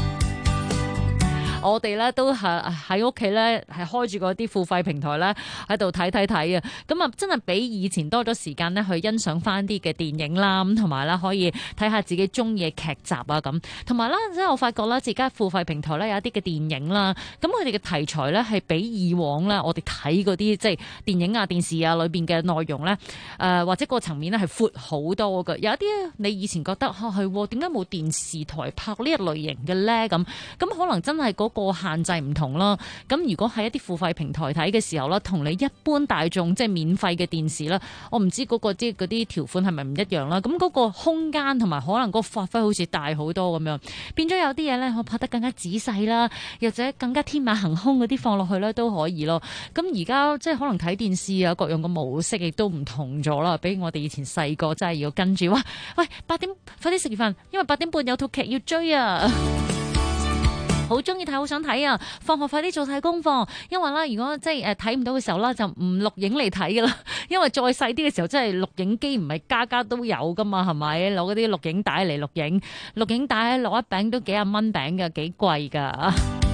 我哋咧都係喺屋企咧，係開住嗰啲付費平台咧，喺度睇啊！咁啊，真係比以前多咗時間咧，去欣賞翻啲嘅電影啦，咁同埋啦，可以睇下自己中意嘅劇集啊，咁同埋啦，即係我發覺啦，自家付費平台咧有一啲嘅電影啦，咁佢哋嘅題材咧係比以往咧我哋睇嗰啲即係電影啊、電視啊裏邊嘅內容咧，或者個層面咧係闊好多嘅。有一啲你以前覺得係點解冇電視台拍呢一類型嘅咧？咁可能真係個限制唔同啦，咁如果喺一啲付費平台睇嘅時候啦，同你一般大眾即係免費嘅電視啦，我唔知嗰啲條款係咪唔一樣啦，咁嗰個空間同埋可能嗰個發揮好似大好多咁樣，變咗有啲嘢咧，我拍得更加仔細啦，或者更加天馬行空嗰啲放落去咧都可以咯。咁而家即係可能睇電視啊，各樣嘅模式亦都唔同咗啦，比我哋以前細個真係要跟住喂8點快啲食完飯，因為8點半有套劇要追啊！ 好中意睇，好想睇啊！放學快啲做晒功課，因為咧，如果即係睇唔到嘅時候咧，就唔錄影嚟睇噶啦。因為再細啲嘅時候，真係錄影機唔係家家都有噶嘛，係咪？攞嗰啲錄影帶嚟錄影，錄影帶攞一餅都幾廿蚊餅嘅，幾貴噶。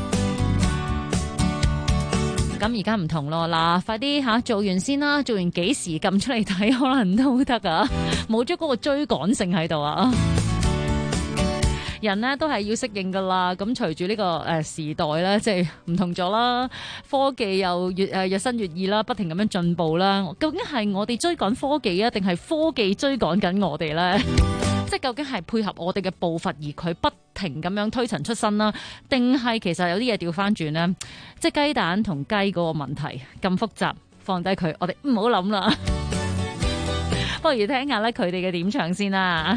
咁而家唔同咯，嗱，快啲做完先啦，做完幾時撳出嚟睇，可能都得啊，冇咗嗰個追趕性喺度啊。人呢都係要適應噶啦，咁隨住呢個時代咧，即係唔同咗啦，科技又日新月異啦，不停咁樣進步啦。究竟係我哋追趕科技啊，定係科技追趕緊我哋咧？即係究竟係配合我哋嘅步伐，而佢不停咁樣推陳出新啦，定係其實有啲嘢調翻轉呢？即係雞蛋同雞嗰個問題咁複雜，放低佢，我哋唔好諗啦。不如聽下咧佢哋嘅點唱先啦。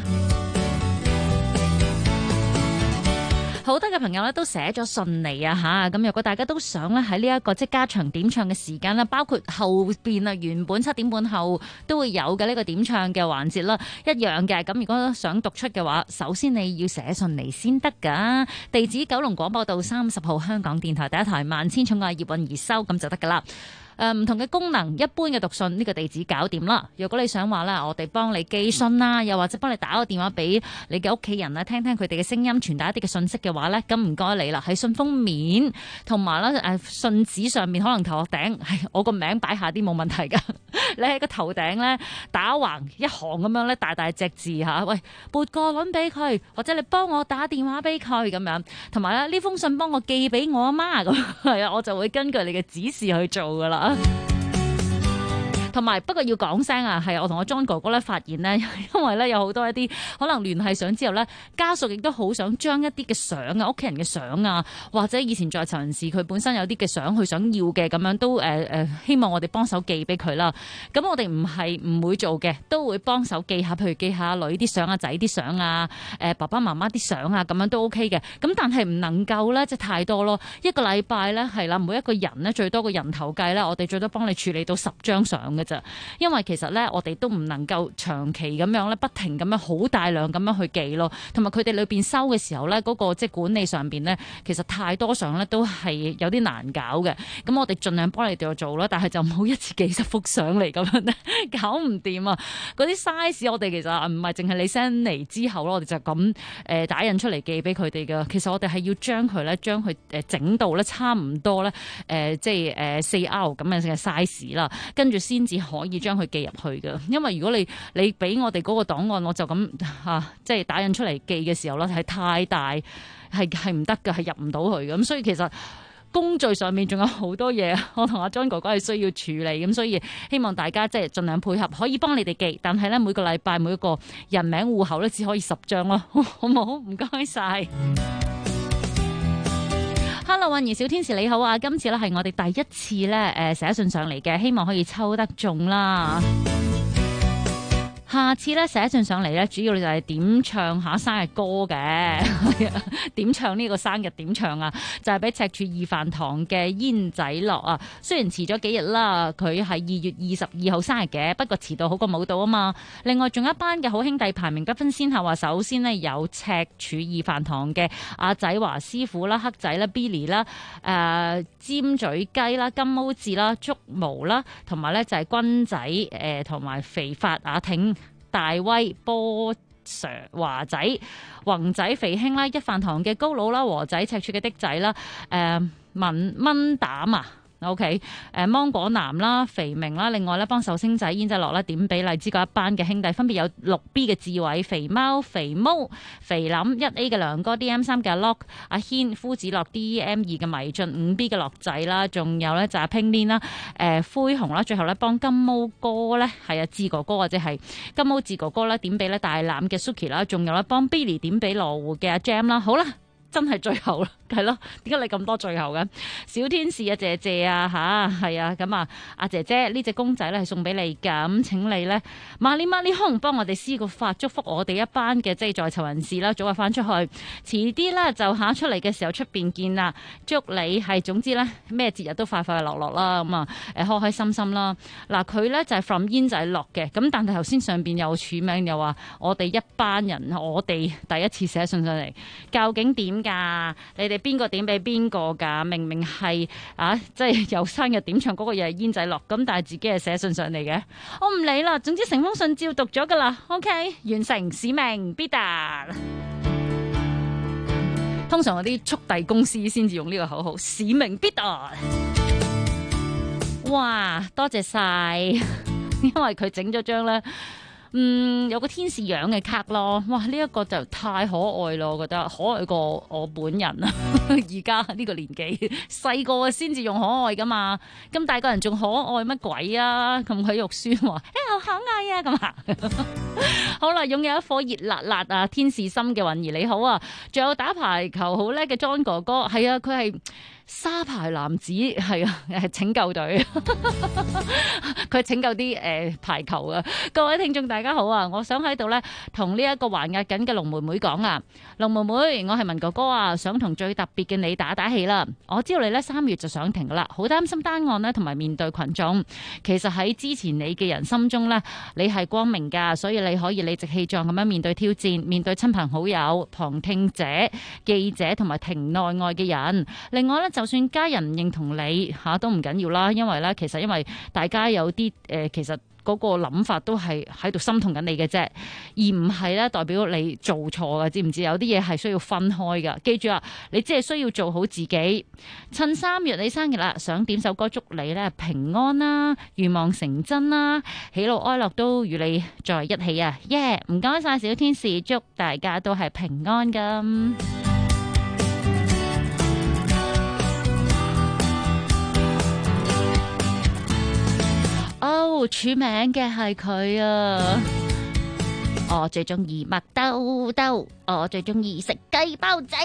好多嘅朋友咧都寫咗信嚟啊吓，咁如果大家都想咧喺呢一個即係加長點唱嘅時間啦，包括後邊啊原本7點半後都會有嘅呢個點唱嘅環節啦，一樣嘅。咁如果想讀出嘅話，首先你要寫信嚟先得噶。地址九龍廣播道30號香港電台第一台萬千寵愛葉韻儀收，咁就得噶啦。唔同嘅功能，一般嘅讀信呢個地址搞掂啦。如果你想話啦，我哋幫你寄信啦，又或者幫你打個電話俾你嘅屋企人啦，聽聽佢哋嘅聲音，傳達一啲嘅信息嘅話咧，咁唔該你啦。喺信封面同埋咧信紙上面，可能頭殼頂係我個名擺下啲冇問題噶。你喺個頭頂咧打橫一行咁樣咧，大大隻字嚇，喂，撥個輪俾佢，或者你幫我打電話俾佢咁樣，同埋咧呢封信幫我寄俾我阿媽咁，係啊，我就會根據你嘅指示去做噶啦。同埋不過要講聲啊，係我同阿 John 哥哥咧發現咧，因為咧有好多一啲可能聯繫相之後咧，家屬亦都好想將一啲嘅相啊、屋企人嘅相啊，或者以前在囚人士佢本身有啲嘅相佢想要嘅咁樣都希望我哋幫手寄俾佢啦。咁我哋唔係唔會做嘅，都會幫手寄下，譬如寄下女啲相啊、仔啲相啊、爸爸媽媽啲相啊，咁樣都 OK 嘅。咁但係唔能夠咧，即係太多咯。一個禮拜咧係啦，每一個人咧最多個人頭計咧，我哋最多幫你處理到10張相嘅。因為其實咧，我哋都唔能夠長期咁樣咧，不停咁樣好大量咁樣去寄咯，同埋佢哋裏邊收嘅時候咧，嗰個即係管理上邊咧，其實太多相咧都係有啲難搞嘅。咁我哋盡量幫你哋去做啦，但係就唔好一次幾十幅相嚟咁樣咧，搞唔掂啊！嗰啲 size 我哋其實唔係淨係你 send 嚟之後咯，我哋就咁打印出嚟寄俾佢哋噶。其實我哋係要將佢整到咧差唔多咧即係4R 咁樣嘅 size 啦，跟住先至可以將佢寄入去嘅。因為如果你俾我哋嗰個檔案，我就咁即係打印出嚟寄嘅時候咧，係太大，係唔得嘅，係入唔到去嘅。咁所以其實工序上面仲有好多嘢，我同阿 John 哥哥係需要處理。咁所以希望大家即係盡量配合，可以幫你哋寄，但係咧每個禮拜每一個人名戶口咧只可以10張咯，好唔好？唔該晒。Hello， 韻儀小天使你好啊！今次咧係我哋第一次咧寫信上嚟嘅，希望可以抽得中啦。下次咧寫信上嚟咧，主要就係點唱下生日歌嘅，點唱呢個生日點唱啊？就係俾赤柱義飯堂嘅煙仔樂啊。雖然遲咗幾日啦，佢係2月22號生日嘅，不過遲到好過冇到啊嘛。另外仲有一班嘅好兄弟排名不分先後，話首先呢，有赤柱義飯堂嘅阿仔華師傅啦、黑仔啦、Billy 啦、尖嘴雞啦、金毛字啦、竹毛啦，同埋咧就係君仔同埋肥發阿挺、大威、波 Sir、華仔、宏仔、肥兄啦、一飯堂嘅高佬啦、和仔、赤柱嘅的仔啦、蚊膽啊 OK， 芒果男啦、肥明啦，另外咧幫壽星仔、煙仔樂啦點俾荔枝嗰一班嘅兄弟，分別有6B 嘅志偉、肥貓、肥毛、肥林、1A 嘅梁哥、DM3 嘅阿 Lock、阿軒、夫子樂、DM2 嘅迷進、5B 嘅樂仔啦，仲有咧就係拼鏈啦、灰紅啦，最後咧幫金毛哥咧係啊志哥哥或者係金毛志哥哥啦點俾咧大欖嘅 Suki 啦，仲有咧幫 Billy 點俾羅湖嘅阿 Jam 啦，好啦。真係最後啦，係咯？點解你咁多最後嘅？小天使啊，謝謝啊，係啊，咁啊，阿姐姐呢隻公仔咧係送俾你㗎，咁請你咧麻利空幫我哋施個法，祝福我哋一班嘅即係在囚人士啦，早日翻出去，遲啲啦就出嚟嘅時候出邊見啦，祝你係總之咧咩節日都快快樂樂啦，咁啊開開心心啦。嗱佢咧就係 from 煙仔樂嘅，咁但係頭先上邊有署名又話我哋一班人，我哋第一次寫信上嚟，究竟點？你哋嘅邊個點俾邊個㗎？明明係啊，即係有生日點唱嗰個又係煙仔樂，咁但係自己係寫信上嚟嘅。我唔理啦，總之成封信照讀咗㗎啦。OK， 完成使命必達。通常嗰啲速遞公司先至用呢個口號，使命必達。哇，多謝晒，因為佢整咗張咧。有個天使樣嘅卡咯，哇！呢一個就太可愛咯，我覺得可愛過我本人啊！而家呢個年紀，細個先至用可愛噶嘛，咁大個人仲可愛乜鬼啊？咁佢肉酸話，好可愛啊！咁啊，好啦，擁有一顆熱辣辣啊天使心嘅韻兒你好啊，仲有打排球好叻嘅 John 哥哥，係啊，佢係沙排男子，係啊，拯救隊，佢拯救啲排球啊！各位聽眾大家好啊，我想喺度咧同呢一個還押緊嘅龍妹妹講啊，龍妹妹，我係文哥哥啊，想同最特別嘅你打打氣啦。我知道你咧3月就想停噶啦，好擔心單案呢同埋面對群眾。其實喺支持你嘅人心中呢，你係光明噶，所以你可以理直氣壯咁樣面對挑戰，面對親朋好友、旁聽者、記者同埋庭內外嘅人。另外呢，就算家人唔認同你都唔緊要啦，因為咧其實因為大家有啲其實嗰個諗法都係喺度心痛緊你嘅啫，而唔係咧代表你做錯嘅，知唔知？有啲嘢係需要分開噶。記住啊，你只係需要做好自己。趁3月你生日啦，想點首歌祝你咧平安啦，願望成真啦，喜怒哀樂都與你在一起啊！耶！唔該晒小天使，祝大家都係平安咁。署名嘅係佢啊！我最中意麥兜兜，我最中意食雞包仔。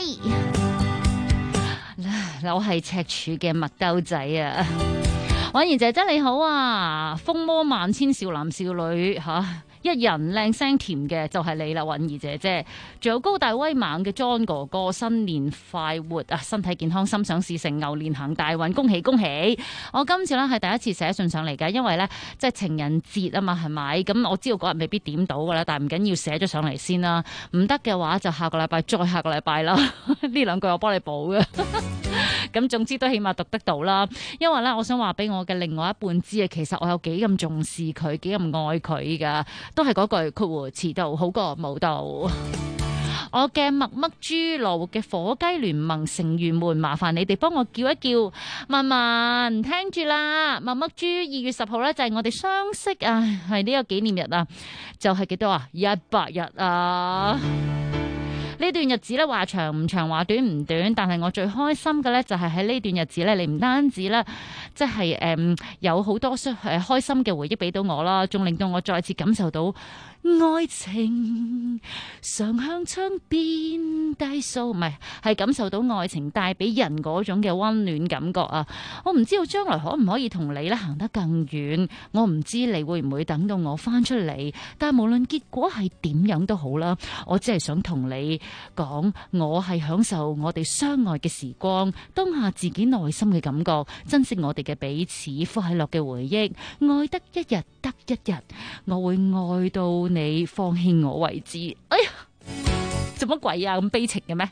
我係赤柱嘅麥兜仔啊！婉兒姐姐你好啊！風魔萬千少男少女吓。一人靚聲甜嘅就係你啦，韻兒姐姐，仲有高大威猛嘅 John 哥哥，新年快活啊，身體健康，心想事成，牛年行大運，恭喜恭喜！我今次咧係第一次寫信上嚟嘅，因為咧即係情人節啊嘛，係咪？咁我知道嗰日未必點到噶啦，但係唔緊要，寫咗上嚟先啦。唔得嘅話就下個禮拜再下個禮拜啦。呢2句我幫你補嘅。咁總之都起碼讀得到啦，因為咧我想話俾我嘅另外一半知啊，其實我有幾咁重視佢，幾咁愛佢噶。都係嗰句括弧，遲到好過冇到。我嘅麥麥豬羅活嘅火雞聯盟成員們，麻煩你哋幫我叫一叫文文，聽住啦。麥麥豬2月10號咧就係我哋相識啊，係呢個紀念日啊，就係幾多啊？100日啊！呢段日子咧話長唔長，話短唔短，但係我最開心嘅咧就係喺呢段日子咧，你唔單止咧，即係有好多開心嘅回憶俾到我啦，仲令到我再次感受到愛情常向窗邊低訴，唔係感受到愛情帶俾人嗰種嘅溫暖感覺啊！我唔知道將來可唔可以同你咧行得更遠，我唔知你會唔會等到我翻出嚟，但係無論結果係點樣都好啦，我只係想同你講，我係享受我哋相愛嘅時光，當下自己內心嘅感覺，珍惜我哋嘅彼此快樂嘅回憶，愛得一日得一日，我會愛到你放棄我為止。哎呀，做乜鬼啊？咁悲情嘅咩？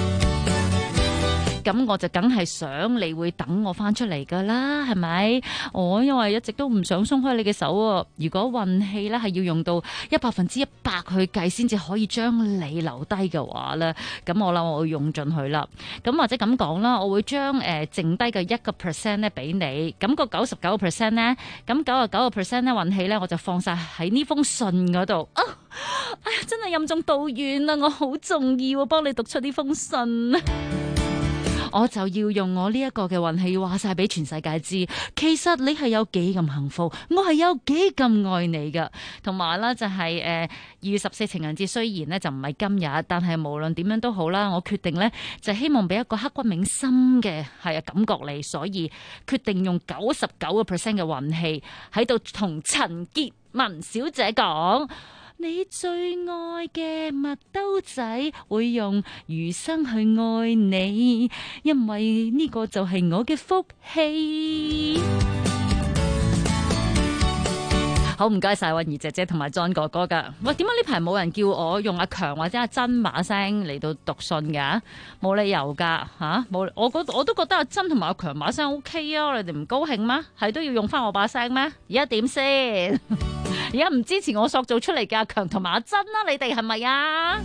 咁我就梗係想你會等我翻出嚟噶啦，係咪？我因為一直都唔想鬆開你嘅手啊。如果運氣咧係要用到100%去計先至可以將你留低嘅話咧，咁我諗我會用盡佢啦。咁或者咁講啦，我會將剩低嘅1% 咧俾你，咁個99% 咧，咁99% 咧運氣咧我就放晒喺呢封信嗰度。啊，哎呀，真係任重道遠啊！我好重要啊，幫你讀出呢封信。我就要用我呢一個嘅運氣話晒俾全世界知，其實你係有幾咁幸福，我係有幾咁愛你噶。同埋啦，就係2月14情人節，雖然呢就唔係今日，但係無論點樣都好啦，我決定呢就希望俾一個刻骨銘心嘅感覺你，所以決定用99% 嘅運氣喺度同陳潔文小姐講。你最愛嘅麥兜仔會用餘生去愛你，因為呢個就係我嘅福氣。 好唔該晒韻儀姐姐同埋 John 哥哥噶。喂，點解呢排冇人叫我用阿強或者阿珍把聲嚟到讀信㗎？冇理由㗎嚇，冇我都覺得阿珍同埋阿強把聲 OK 啊，你哋唔高興咩？係都要用翻我把聲咩？而家點先？而家唔支持我塑造出嚟嘅阿強同埋阿珍啦，你哋係咪啊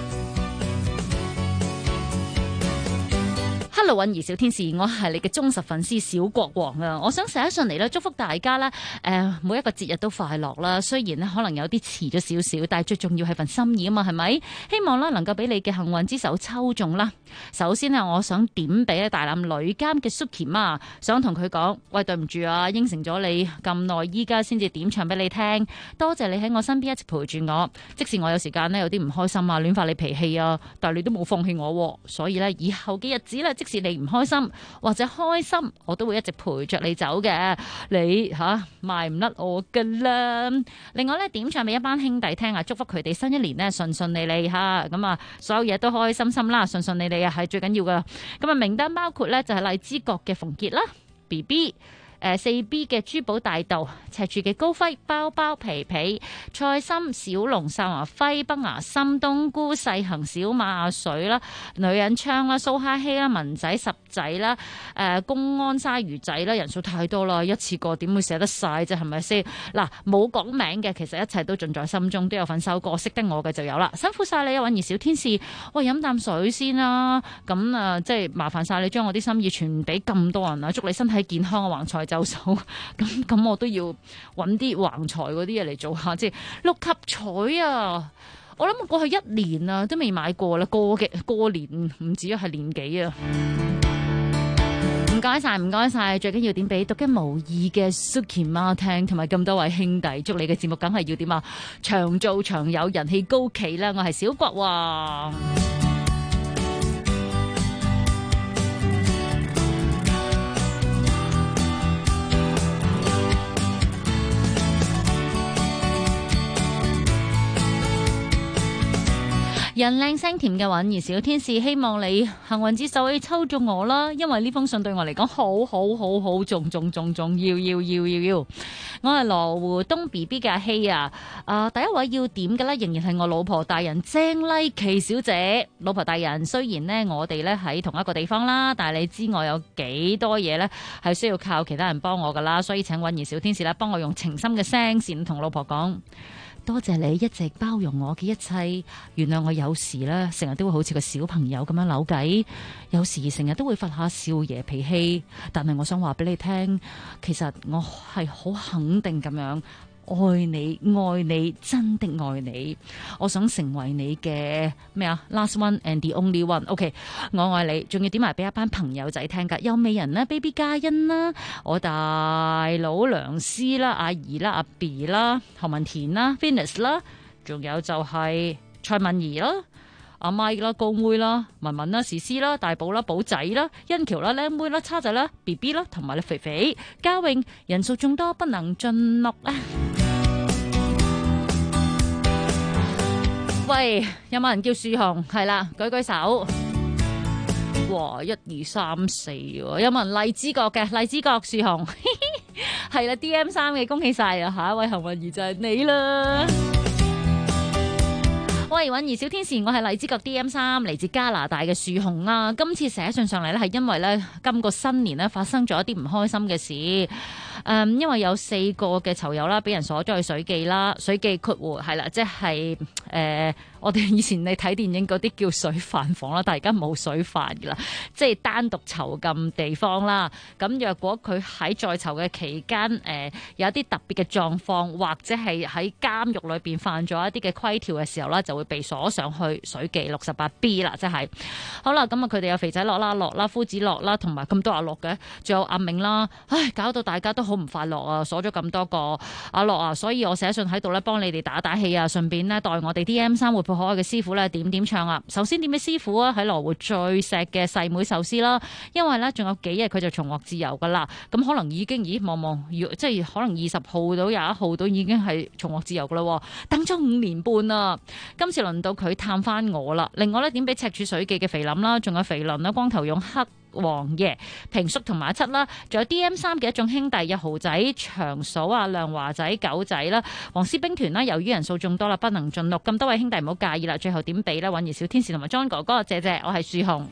？Hello， 韻儀小天使，我係你嘅忠實粉絲小國王啊！我想寫上嚟咧，祝福大家咧，每一個節日都快樂啦。雖然咧可能有啲遲咗少少，但係最重要係份心意啊嘛，係咪？希望咧能夠俾你嘅幸運之手抽中啦。首先咧，我想點俾大男女監嘅 Suki 媽，想同佢講，喂，對唔住啊，應承咗你咁耐，依家先至點唱俾你聽，多謝你喺我身邊一直陪住我，即使我有時間咧有啲唔開心啊，亂發你脾氣啊，但係你都冇放棄我，所以咧以後嘅日子咧，即使你唔開心或者開心，我都會一直陪着你走嘅。你賣唔甩我噶啦。另外咧，點唱俾一班兄弟聽啊，祝福佢哋新一年咧順順利利吓，咁啊所有嘢都開開心心啦，順順利利啊係最緊要噶。咁啊名單包括咧就係荔枝角嘅馮傑啦 ，BB。4B 嘅珠寶大道、赤柱嘅高輝、包包皮皮、菜心、小龍、汕華輝、北牙心、冬菇、細行、小馬阿水啦、女人槍啦、蘇蝦希啦、文仔、十仔啦、公安鯊魚仔啦，人數太多啦，一次過點會寫得晒啫？係咪先？嗱，冇講名嘅，其實一切都盡在心中，都有份收過，識得我嘅就有啦。辛苦晒你啊，韻儀小天使，喂，飲啖水先啦。咁啊，即係麻煩晒你將我啲心意傳俾咁多人啊，祝你身體健康啊，橫財就手，咁我都要揾啲橫財嗰啲嘢嚟做下，即係六合彩啊！我諗過去1年啊，都未買過啦，過年唔止係年幾啊！唔該晒，唔該晒，最緊要點俾獨一無二嘅 Suki 媽聽，同埋咁多位兄弟，祝你嘅節目梗係要點啊？長做長有，人氣高企啦！我係小國王。人靚聲甜嘅韻儀小天使，希望你幸運之手可以抽中我啦，因為呢封信對我嚟講好重要。我係羅湖東 BB 嘅阿希啊，第一位要點嘅呢，仍然係我老婆大人鄭麗琪小姐。老婆大人，雖然呢我哋呢喺同一個地方啦，但係你知我有幾多嘢呢係需要靠其他人幫我噶啦，所以請韻儀小天使呢幫我用情深嘅聲線同老婆講。多謝你一直包容我嘅一切，原諒我有時咧成日都會好似個小朋友咁樣扭計，有時成日都會發下少爺脾氣，但係我想話俾你聽，其實我係好肯定咁樣愛你，真的愛你。我想成為你嘅咩啊 ？Last one and the only one。OK， 我愛你，仲要點埋俾一班朋友仔聽噶，有美人啦 ，Baby 嘉欣啦，我大佬梁思啦，阿怡啦，阿 B 啦，何文田啦 ，Venus 啦，仲有就係蔡敏儀啦。阿麥啦、高妹啦、文文啦、時思啦、大寶啦、寶仔啦、欣喬啦、靚妹啦、叉仔啦、BB 啦，同埋咧肥肥、嘉穎，人數眾多不能盡錄啊！喂，有冇人叫樹紅？係啦，舉舉手。哇，1、2、3、4，有冇人荔枝角嘅？荔枝角樹紅，係啦 ，DM3 嘅，恭喜晒啊！下一位幸運兒就係你啦。喂，韻儀小天使，我係荔枝角 DM3，嚟自加拿大嘅樹紅啊！今次寫信上嚟咧，係因為咧今個新年咧發生咗一啲唔開心嘅事。因為有4個嘅囚友啦，俾人鎖咗去水記啦，水記括弧係啦，即係我哋以前你睇電影嗰啲叫水飯房啦，但係而家冇水飯噶啦，即係單獨囚禁地方啦。咁若果佢喺在囚嘅期間，有一啲特別嘅狀況，或者係喺監獄裏邊犯咗一啲嘅規條嘅時候啦，就會被鎖上去水記 68B 啦，即係好啦。咁啊，佢哋有肥仔樂啦、樂啦、夫子樂啦，同埋咁多阿樂嘅，仲有阿明啦。唉，搞到大家都好唔快樂啊！鎖咗咁多個阿樂啊，所以我寫信喺度咧，幫你哋打打氣啊，順便咧代我哋 DM3活潑可愛嘅師傅咧點唱啊！首先點俾師傅啊，喺羅湖最錫嘅細妹壽司啦，因為咧仲有幾日佢就重獲自由噶啦，咁可能已經望即係可能20號到21號都已經係重獲自由噶啦，等咗5年半啊！今次輪到佢探翻我啦。另外咧點俾赤柱水記嘅肥林啦，仲有肥麟啦、光頭勇、黑王爺、平叔同埋阿七啦，仲有 DM3 嘅一眾兄弟，有豪仔、長嫂啊、亮華仔、狗仔啦、黃絲兵團啦。由於人數眾多啦，不能盡錄，咁多位兄弟唔好介意啦。最後點俾咧？允兒小天使同埋 John 哥哥，謝謝，我係樹紅。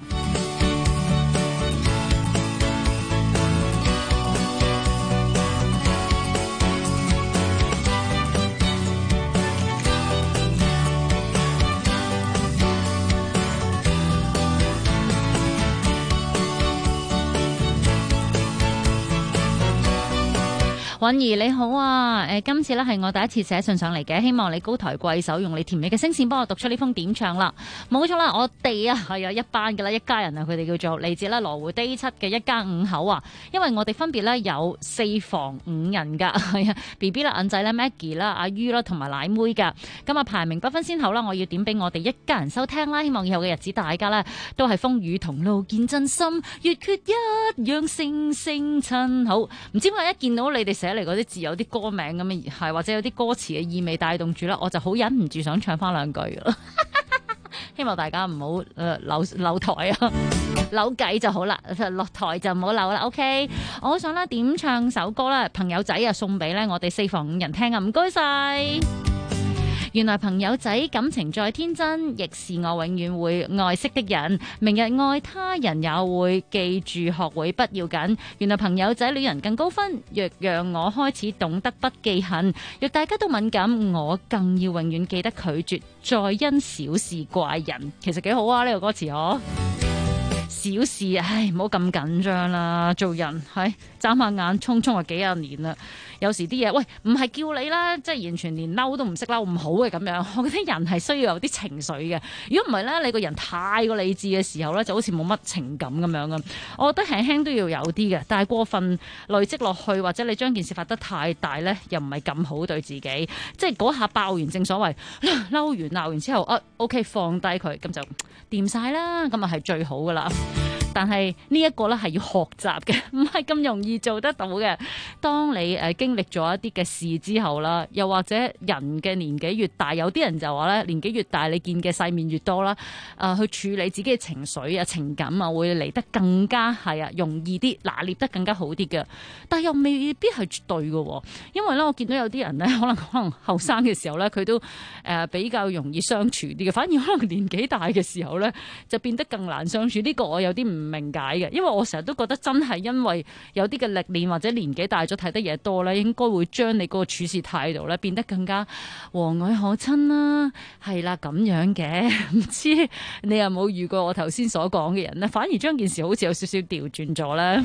允兒你好啊，今次咧係我第一次寫信上嚟嘅，希望你高抬貴手，用你甜美嘅聲線幫我讀出呢封點唱啦。冇錯啦，我哋啊係有一班嘅啦，一家人啊，佢哋叫做嚟自咧羅湖 D7嘅一家5口啊。因為我哋分別咧有4房5人噶，係啊 BB 啦、銀仔啦、Maggie 啦、阿於啦同埋奶妹噶。咁啊排名不分先後啦，我要點俾我哋一家人收聽啦。希望以後嘅日子大家咧都係風雨同路見真心，月缺一樣聲聲親好。唔知點解一見到你哋寫嚟嗰啲字有啲歌名咁嘅，係或者有啲歌詞嘅意味帶動住啦，我就好忍唔住想唱翻兩句咯。希望大家唔好扭台啊，扭計就好啦，落台就唔好扭啦。OK， 我好想啦點唱首歌啦，朋友仔啊送俾咧我哋4房5人聽啊，唔該晒。原來朋友仔感情再天真，亦是我永遠會愛惜的人。明日愛他人也會記住學會不要緊。原來朋友仔戀人更高分，若讓我開始懂得不記恨。若大家都敏感，我更要永遠記得拒絕，再因小事怪人。其實幾好啊呢個歌詞嗬。小事，唉，唔好咁緊張啦。做人係眨下眼，匆匆就幾廿年啦。有時啲嘢，喂，唔係叫你啦，即係完全連嬲都唔識嬲，唔好嘅咁樣。我覺得人係需要有啲情緒嘅。如果唔係咧，你個人太過理智嘅時候咧，就好似冇乜情感咁樣嘅。我覺得輕輕都要有啲嘅，但係過分累積落去，或者你將件事發得太大咧，又唔係咁好對自己。即係嗰下爆完，正所謂嬲完鬧完之後，OK 放低佢，咁就掂晒啦，咁啊係最好噶啦。但係呢一個咧係要學習嘅，唔係咁容易做得到嘅。當你經歷咗一啲嘅事之後啦，又或者人嘅年紀越大，有啲人就話咧年紀越大，你見嘅世面越多啦，去處理自己嘅情緒啊、情感啊，會嚟得更加係容易啲，拿捏得更加好啲嘅。但係又未必係絕對嘅，因為咧我見到有啲人咧，可能後生嘅時候咧，佢都比較容易相處啲嘅，反而可能年紀大嘅時候咧，就變得更難相處。呢個我有啲唔明解嘅，因為我成日都覺得真係因為有啲嘅歷練或者年紀大咗睇得嘢多咧，應該會將你嗰個處事態度咧變得更加和藹可親啦，係啦咁樣嘅。唔知你有冇遇過我頭先所講嘅人咧？反而將件事好似有少少調轉咗咧。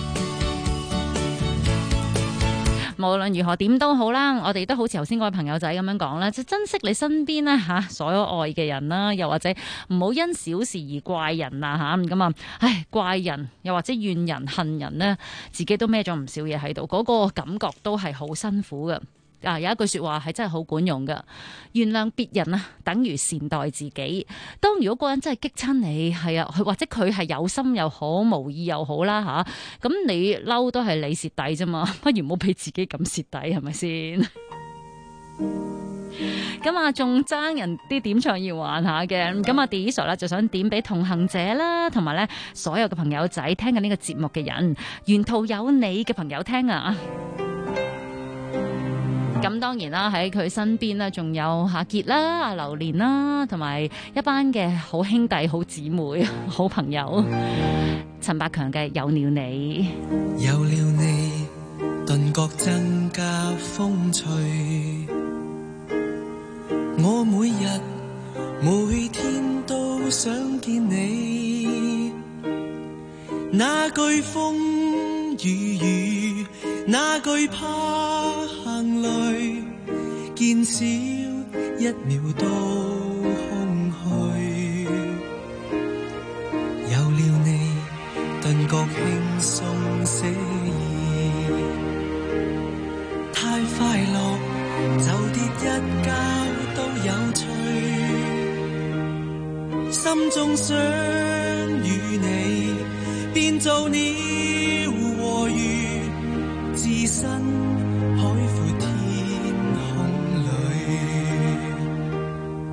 無論如何點都好啦，我哋都好似頭先嗰位朋友仔咁樣講啦，就珍惜你身邊咧所有愛嘅人啦，又或者唔好因小事而怪人啊咁啊！唉，怪人又或者怨人恨人呢，自己都孭咗唔少嘢喺度，嗰個感覺都係好辛苦嘅。有一句說話係真係好管用噶，原諒別人啊，等於善待自己。當如果嗰個人真係激親你，係啊，或者佢係有心又好，無意又好啦咁你嬲都係你蝕底啫嘛，不如唔好俾自己咁蝕底，係咪先？咁啊，仲爭人啲點唱要還下嘅，咁啊 Dee 啦就想點俾同行者啦，同埋咧所有嘅朋友仔聽緊呢個節目嘅人，沿途有你嘅朋友聽啊！咁當然啦，喺佢身邊呢，仲有阿傑啦、阿榴蓮啦，同埋一班嘅好兄弟、好姊妹、好朋友。陳百強嘅有了你， 有了你，頓覺增加風趣。我每日每天都想見你，那句風雨，那句怕行淚，見少一秒都空虛。有了你，頓覺輕鬆寫意，太快樂就跌一跤都有趣。心中想與你變做鳥和魚，置身海闊天空裏，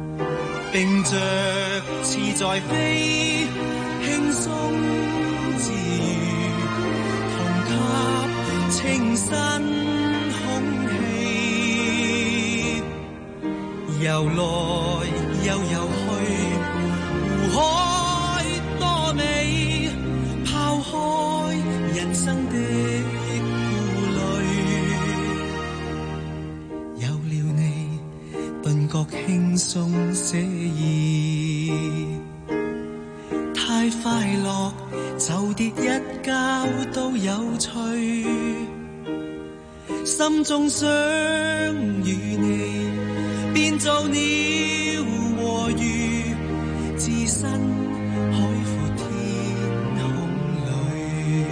並着翅在飛，輕鬆自游來又游去，湖海多美，拋開人生的顧慮，有了你，頓覺輕鬆寫意，太快樂就跌一跤都有趣，心中想與你變做鳥和魚，置身海闊天空裏。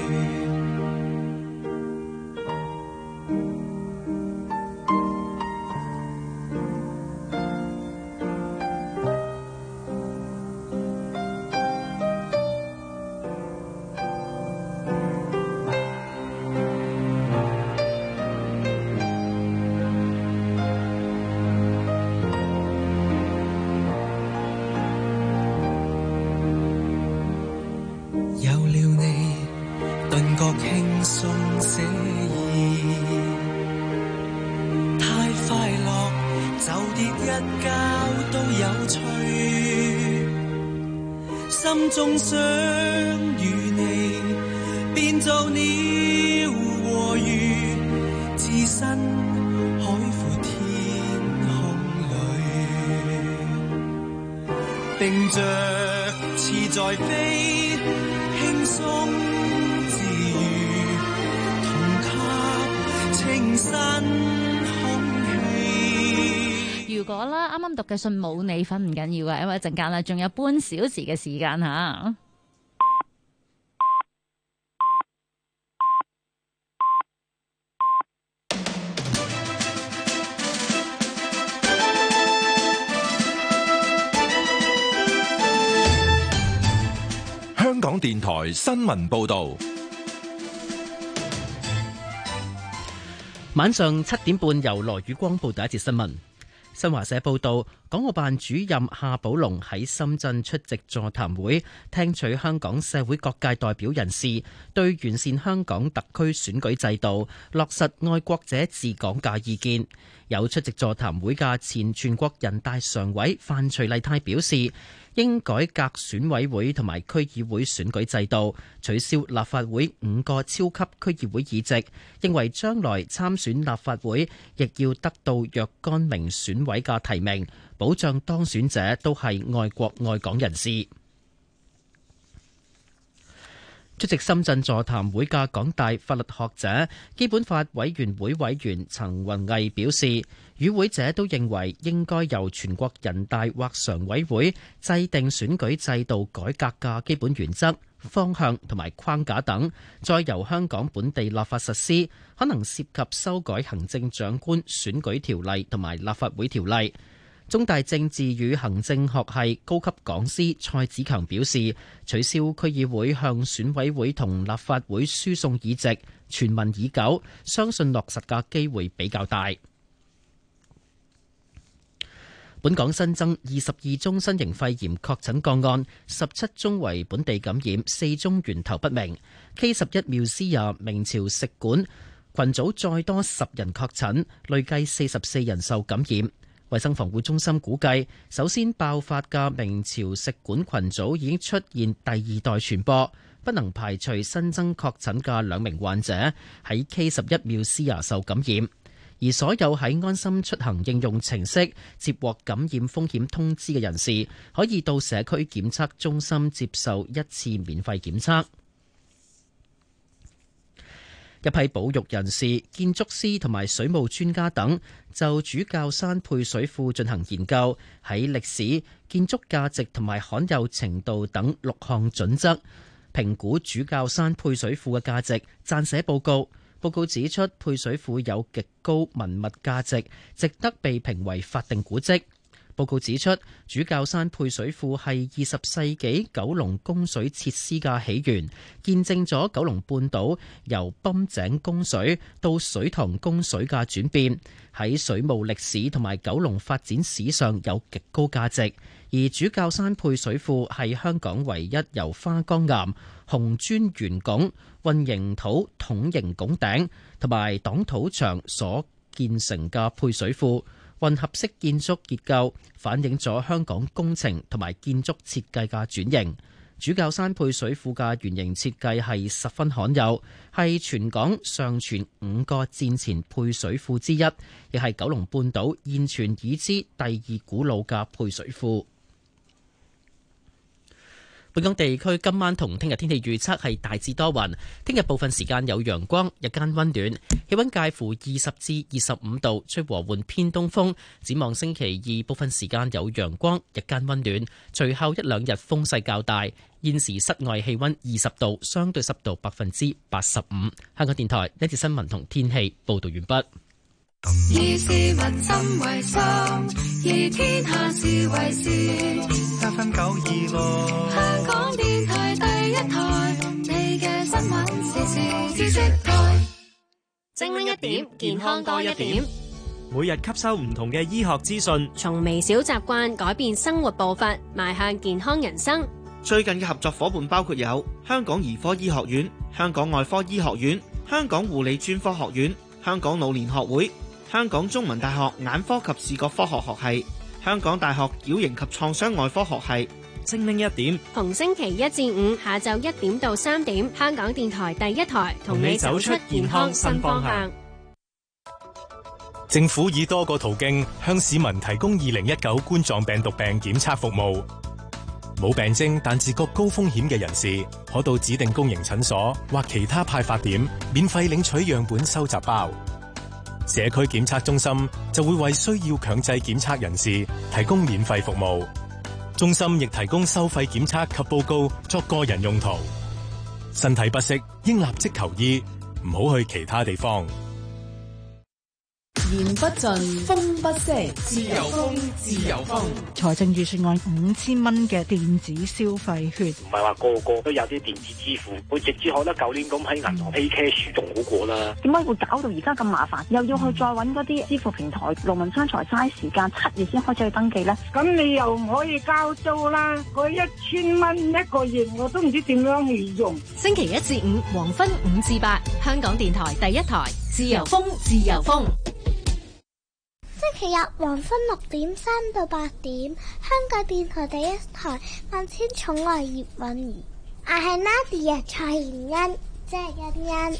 輕鬆寫意，太快樂就跌一跤都有趣，心中想與你變做鳥和魚，置身海闊天空裏，並着翅在飛，輕鬆清新空氣。 如果啦，啱啱讀嘅信冇你份唔緊要嘅，因為一陣間啦，仲有半小時嘅時間吓。 香港電台新聞報道。 晚上7點半，由羅宇光報第一節新聞。新華社報道，港澳辦主任夏寶龍喺深圳出席座談會，聽取香港社會各界代表人士對完善香港特區選舉制度、落實愛國者治港嘅意見。有出席座談會嘅前全國人大常委范徐麗泰表示，應改革選委會同埋區議會選舉制度，取消立法會5個超級區議會議席，認為將來參選立法會亦要得到若干名選委嘅提名，保障當選者都係愛國愛港人士。出席深圳座談會嘅港大法律學者、基本法委員會委員陳宏毅表示，與會者都認為應該由全國人大或常委會制定選舉制度改革嘅基本原則、方向同埋框架等，再由香港本地立法實施，可能涉及修改行政長官選舉條例同埋立法會條例。中大政治與行政學系高級講師蔡子強表示，取消區議會向選委會同立法會輸送議席，傳聞已久，相信落實嘅機會比較大。本港新增22宗新型肺炎確診個案，17宗為本地感染，4宗源頭不明。K11 妙思亞明朝食館群組再多10人確診，累計44人受感染。衛生防護中心估計，首先爆發嘅明朝食館群組已經出現第二代傳播，不能排除新增確診嘅2名患者喺 K11 妙思亞受感染。而所有喺安心出行應用程式接獲感染風險通知嘅人士，可以到社區檢測中心接受1次免費檢測。一批保育人士、建築師同埋水務專家等就主教山配水庫進行研究，喺歷史、建築價值同埋罕有程度等6項準則評估主教山配水庫嘅價值，撰寫報告。報告指出，配水庫有極高文物價值，值得被評為法定古蹟。報告指出，主教山配水庫係20世紀九龍供水設施嘅起源，見證咗九龍半島由泵井供水到水塘供水嘅轉變，喺水務歷史同埋九龍發展史上有極高價值。而主教山配水庫係香港唯一由花崗岩、紅磚圓拱、混凝土筒形拱頂同埋擋土牆所建成嘅配水庫。 混合式建築結構，反映咗香港工程同埋建築設計嘅轉型。主教山配水庫嘅圓形設計係十分罕有，係全港尚存5個戰前配水庫之一，亦係九龍半島現存已知第2古老嘅配水庫。本港地區今晚同聽日天氣預測係大致多雲，聽日部分時間有陽光，日間溫暖，氣溫介乎20至25度，吹和緩偏東風。展望星期2部分時間有陽光，日間溫暖，隨後1-2日風勢較大。現時室外氣溫20度，相對濕度85%。香港電台呢節新聞同天氣報道完畢。 以市民心為心，以天下事為事。 926 香港電台第一台，你嘅新聞時事知識台。 精靈一點，健康多一點。 每日吸收唔同嘅醫學資訊， 從微小習慣改變生活步伐，邁向健康人生。 最近嘅合作伙伴包括有香港兒科醫學院、香港外科醫學院、香港護理專科學院、香港老年學會、香港中文大學眼科及視覺科學學系、香港大學矯形及創傷外科學系。 精靈一點， 逢星期1至5下晝1點到3點，香港電台第一台同你走出健康新方向。 政府以多個途徑向市民提供2019冠狀病毒病檢測服務。冇病徵但自覺高風險嘅人士，可到指定公營診所或其他派發點免費領取樣本收集包。社區檢測中心就會為需要強制檢測人士提供免費服務。中心亦提供收費檢測及報告作個人用途。身體不適應立即求醫，唔好去其他地方。 言不盡，風不息，自由風，自由風。 財政預算案5000蚊嘅電子消費券， 唔係話個個都有啲電子支付，會直接可得舊年咁喺銀行 pay cash 仲好過啦。 點解會搞到而家咁麻煩？又要去再揾嗰啲支付平台，勞民傷財，嘥時間，7月先開始去登記呢？ 咁你又唔可以交租啦？嗰1000蚊一個月，我都唔知點樣去用。 星期1至5黃昏5至8，香港電台第一台，自由風，自由風。 星期日黃昏6點3到8點，香港電台第一台，萬千寵愛葉韻儀。我係 Nadia 蔡妍恩，即係欣欣。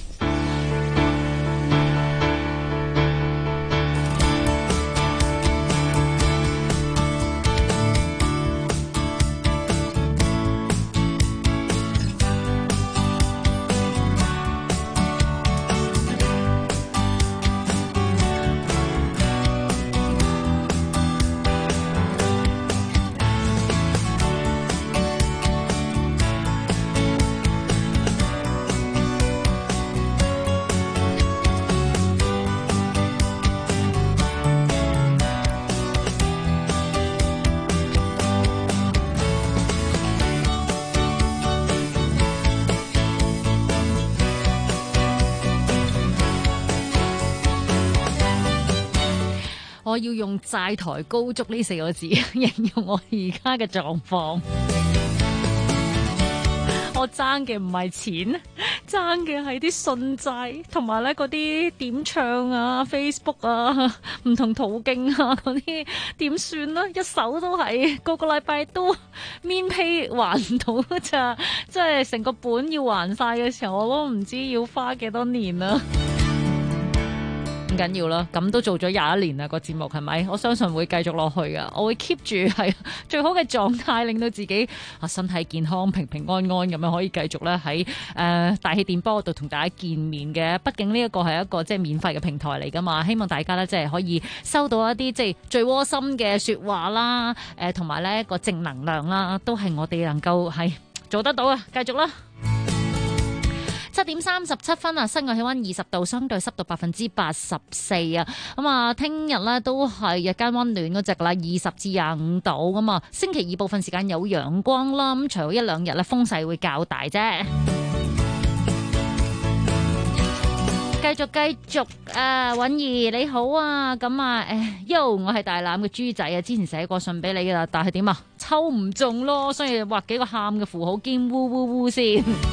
我要用債台高築呢4個字形容我而家嘅狀況。我爭嘅唔係錢，爭嘅係啲信債，同埋咧嗰啲點唱啊、Facebook 啊、唔同途徑啊嗰啲點算啦？一手都係個個禮拜都免 pay 還唔到咋，即係成個本要還晒嘅時候，我都唔知要花幾多年啦。唔緊要啦，咁都做咗21年啦，個節目係咪？我相信會繼續落去噶，我會 keep 住係最好嘅狀態，令到自己身體健康、平平安安咁樣可以繼續咧喺大氣電波度同大家見面嘅。畢竟呢一個係一個即係免費嘅平台嚟噶嘛，希望大家咧即係可以收到一啲即係最窩心嘅說話啦，同埋咧一個正能量啦，都係我哋能夠係做得到啊！繼續啦。7點37分啊，室外氣溫20度，相對濕度84%啊。咁啊，聽日咧都係日間溫暖嗰隻啦，20至25度咁啊。星期2部分時間有陽光啦，咁除咗1-2日咧風勢會較大啫。繼續韻儀你好啊，咁啊我係大欖嘅豬仔啊，之前寫過信俾你噶啦，但係點啊，抽唔中咯，所以畫幾個喊嘅符號兼嗚嗚嗚先。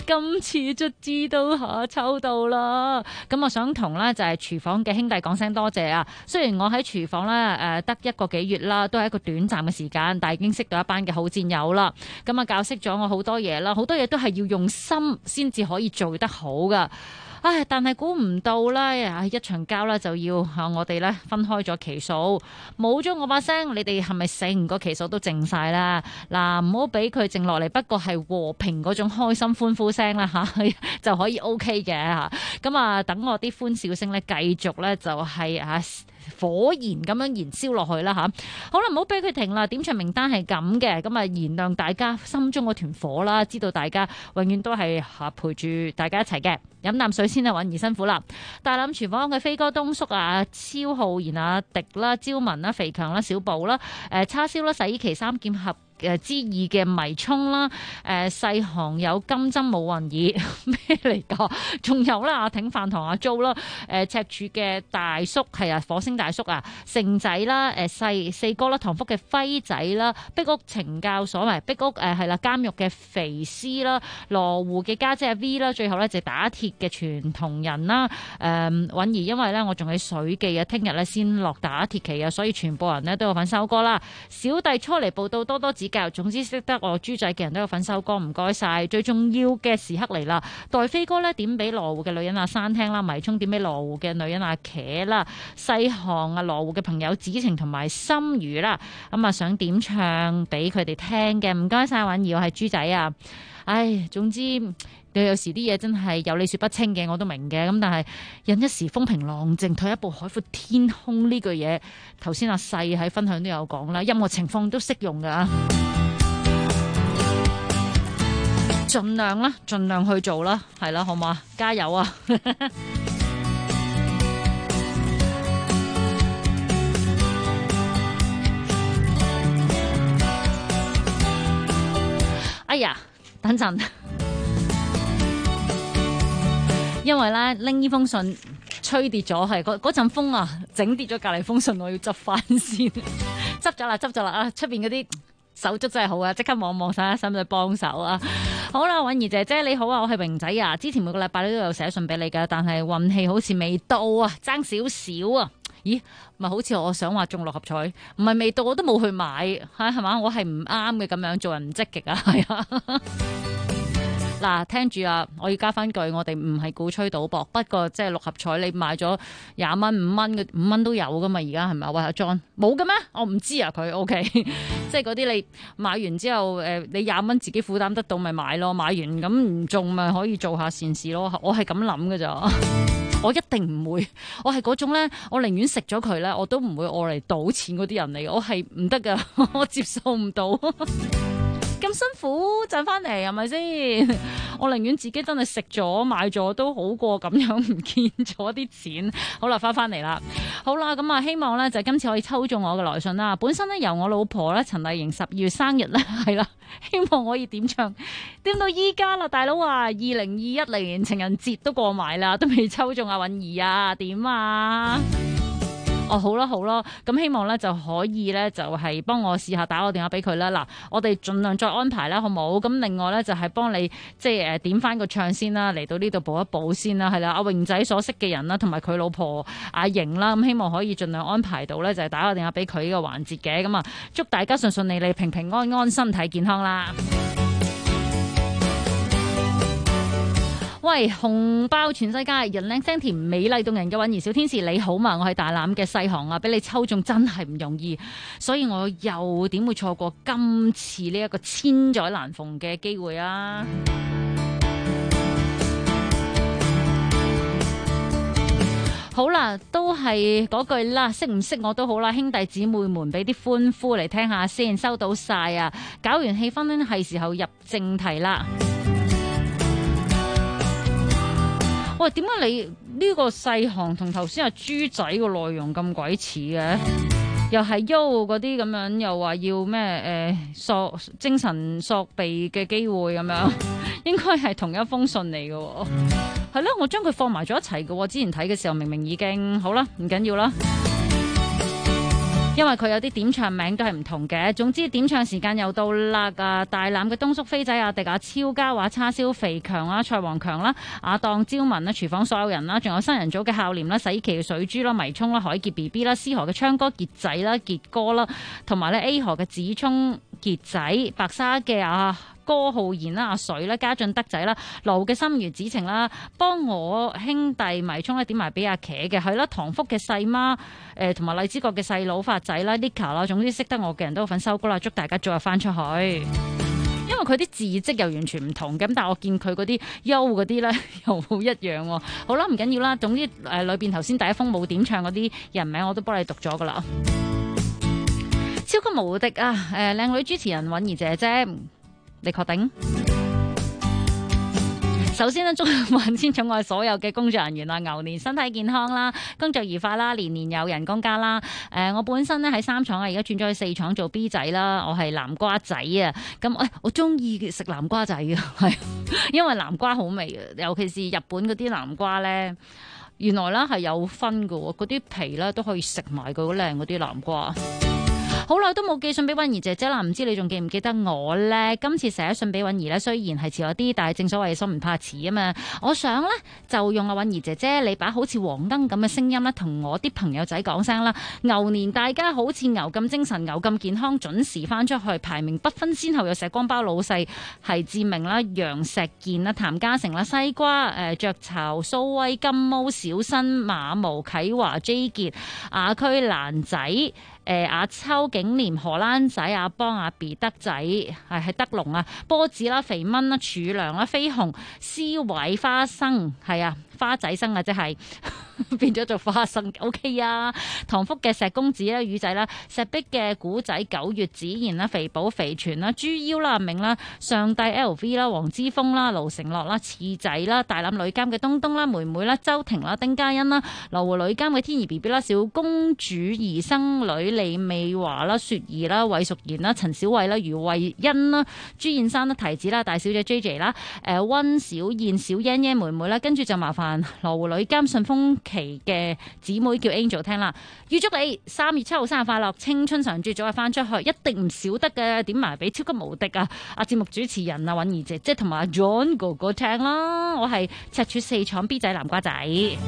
今次卒之都抽到啦。咁我想同咧就係廚房嘅兄弟講聲多謝啊。雖然我喺廚房咧得1個幾月啦，都係一個短暫嘅時間，但係已經識到一班嘅好戰友啦。咁啊教識咗我好多嘢啦，好多嘢都係要用心先至可以做得好噶。唉，但係估唔到咧，一場交咧就要我哋咧分開咗期數，冇咗我把聲，你哋係咪成個期數都靜晒啦？嗱，唔好俾佢靜落嚟，不過係和平嗰種開心歡呼聲啦吓，就可以 OK 嘅吓。咁啊，等我啲歡笑聲咧繼續咧就係火焰咁樣燃燒落去啦吓。好啦，唔好俾佢停啦。點唱名單係咁嘅，咁啊燃亮大家心中嗰團火啦，知道大家永遠都係陪住大家一齊嘅。飲啖水先啊，允兒辛苦啦。大欖廚房嘅飛哥、東叔啊、超浩然啊、迪啦、招文啦、肥強啦、小寶啦、叉燒啦、洗衣旗3劍俠之2嘅迷葱啦，細行有金針冇雲耳咩嚟㗎？仲有啦，阿挺飯堂阿 Jo 啦，赤柱嘅大叔係啊，火星大叔啊，盛仔啦，四哥啦，唐福嘅輝仔啦，碧屋懲教所咪碧屋係啦，監獄嘅肥師啦，羅湖嘅家姐阿 V 啦，最後咧就打鐵嘅傳同人啦，允兒因為咧我仲喺水記啊，聽日咧先落打鐵期啊，所以全部人咧都有份收歌啦。小弟初嚟報道，多多指教。總之識得我豬仔嘅人都有份收歌，唔該晒。最重要嘅時刻嚟啦，代飛哥咧點俾羅湖嘅女人阿珊聽啦，迷聰點俾羅湖嘅女人阿茄啦，細行啊羅湖嘅朋友子晴同埋心如啦，咁啊想點唱俾佢哋聽嘅，唔該晒。允兒，我係豬仔啊。唉，總之有時啲嘢真係有理說不清嘅，我都明嘅。咁但係忍一時風平浪靜，退一步海闊天空呢句嘢，頭先阿細喺分享都有講啦，任何情況都適用噶。盡量啦，盡量去做啦，係啦，好嘛？加油啊！哎呀，等陣，因為咧拎呢封信吹跌咗，係嗰陣風啊，整跌咗隔離封信，我要執翻先，執咗啦啊！出邊嗰啲手足真係好啊，即刻望睇下使唔使幫手啊！好啦，允兒姐姐你好啊，我係榮仔啊，之前每個禮拜都有寫信俾你噶，但係運氣好似未到啊，爭少少啊！咦，咪好似我想話中六合彩，唔係未到我都冇去買，係嘛？我係唔啱嘅，咁樣做人唔積極啊，係啊！嗱，聽住啊，我要加翻句，我哋唔係鼓吹賭博，不過即係六合彩你買咗20蚊、5蚊嘅5蚊都有噶嘛，而家係咪？喂，阿 John 冇嘅咩？我唔知啊，佢 OK，即係嗰啲你買完之後，你20蚊自己負擔得到咪買咯，買完咁唔中咪可以做下善事咯，我係咁諗㗎咋。我一定唔會，我係嗰種咧，我寧願食咗佢咧，我都唔會愛嚟賭錢嗰啲人嚟嘅，我係唔得噶，我接受唔到。咁辛苦賺翻嚟係咪先？我寧願自己真係食咗買咗都好過咁樣唔見咗啲錢。好啦，翻嚟啦。好啦，咁啊，希望咧就今次可以抽中我嘅來信啦。本身咧由我老婆咧陳麗瑩12月生日咧係啦，希望可以點唱，點到依家啦，大佬啊，2021年情人節都過埋啦，都未抽中阿允兒啊，點啊？哦，好啦，咁希望咧就可以咧就係幫我試下打個電話俾佢啦。嗱，我哋盡量再安排啦，好冇？咁另外咧就係幫你即係點翻個唱先啦，嚟到呢度補一補先啦，係啦。阿榮仔所識嘅人啦，同埋佢老婆阿瑩啦，咁希望可以盡量安排到咧，就係打個電話俾佢呢個環節嘅。咁啊，祝大家順順利利、平平安安、身體健康啦！喂，紅包全世界，人靚聲甜，美麗動人嘅允兒小天使你好嘛？我係大欖嘅細行啊，俾你抽中真係唔容易，所以我又點會錯過今次呢一個千載難逢嘅機會啊！好啦，都係嗰句啦，識唔識我都好啦，兄弟姊妹們俾啲歡呼嚟聽下先，收到晒啊！搞完氣氛呢，係時候入正題啦。喂，點解你呢個細行同頭先阿豬仔個內容咁鬼似嘅？又係喐嗰啲咁樣，又話要咩精神索避嘅機會咁樣，應該係同一封信嚟嘅喎。係咯，我將佢放埋咗一齊嘅喎。之前睇嘅時候明明已經好啦，唔緊要啦。 因為佢有啲點唱名都係唔同嘅。總之點唱時間又到啦！大欖嘅東叔飛仔阿迪超嘉華叉燒肥強啦、蔡王強啦、亞當招文啦、廚房所有人啦，仲有新人組嘅孝廉啦、洗旗嘅水珠啦、迷聰啦、海傑 B B 啦、思河嘅昌哥傑仔啦、傑哥啦，同埋咧 A 河嘅子聰傑仔、白沙嘅柯浩然啦、阿水啦、家俊德仔啦、羅嘅心如子晴啦，幫我兄弟迷聰咧點埋俾阿茄嘅，係啦，唐福嘅細媽同埋荔枝角嘅細佬發仔啦、Nika 啦，總之識得我嘅人都有份收歌啦，祝大家早日翻出去。因為佢啲字跡又完全唔同嘅，咁但係我見佢嗰啲優嗰啲咧又好一樣喎。好啦，唔緊要啦，總之裏邊頭先第一封冇點唱嗰啲人名我都幫你讀咗噶啦。超級無敵啊！靚女主持人允兒姐姐，你確定？首先呢，祝萬千寵愛所有嘅工作人員啊，牛年身體健康啦，工作愉快啦，年年有人工加啦。我本身咧喺3廠啊，而家轉咗去4廠做 B 仔啦。我係南瓜仔啊，咁我中意食南瓜仔嘅，係因為南瓜好味啊，尤其是日本嗰啲南瓜咧，原來啦係有分㗎喎，嗰啲皮咧都可以食埋佢好靚嗰啲南瓜。好耐都冇寄信俾允兒姐姐啦，唔知你仲記唔記得我呢？今次寫信俾允兒呢，雖然係遲咗啲，但係正所謂心唔怕遲啊嘛。我想呢，就用阿允兒姐姐你把好似黃燈咁嘅聲音呢，同我啲朋友仔講聲啦。牛年大家好似牛咁精神，牛咁健康，準時翻出去，排名不分先後，有石光包老細係志明啦、楊石健啦、譚嘉誠啦、西瓜雀巢、蘇威、金毛、小新、馬毛、啟華、J 傑、亞區蘭仔。阿秋、景廉、荷蘭仔、阿邦、阿 B、德仔，係德龍啊、波子啦、肥蚊啦、柱梁啦、飛鴻、思偉、花生，係啊，花仔生啊，即係變咗做花生 ，OK 啊。唐福嘅石公子啦、魚仔啦、石壁嘅古仔、九月子賢啦、肥寶、肥全啦、豬腰啦、阿明啦、上帝 LV 啦、黃之鋒啦、盧成樂啦、次仔啦、大欖女監嘅東東啦、妹妹啦、周婷啦、丁嘉欣啦、羅湖女監嘅天兒 BB 啦、小公主兒生女李美華啦、雪兒啦、韋淑賢啦、陳小慧啦、余慧欣啦、朱燕珊啦、提子啦、大小姐 JJ 啦、溫小燕、小欣欣妹妹啦，跟住就麻煩羅湖女監順豐期嘅姊妹叫 Angel 聽啦，預祝你3月7號生日快樂，青春常駐，早日翻出去，一定唔少得嘅，點埋俾超級無敵啊！節目主持人啊，允兒姐姐同埋阿 John 哥哥聽啦，我係赤柱4廠 B 仔南瓜仔。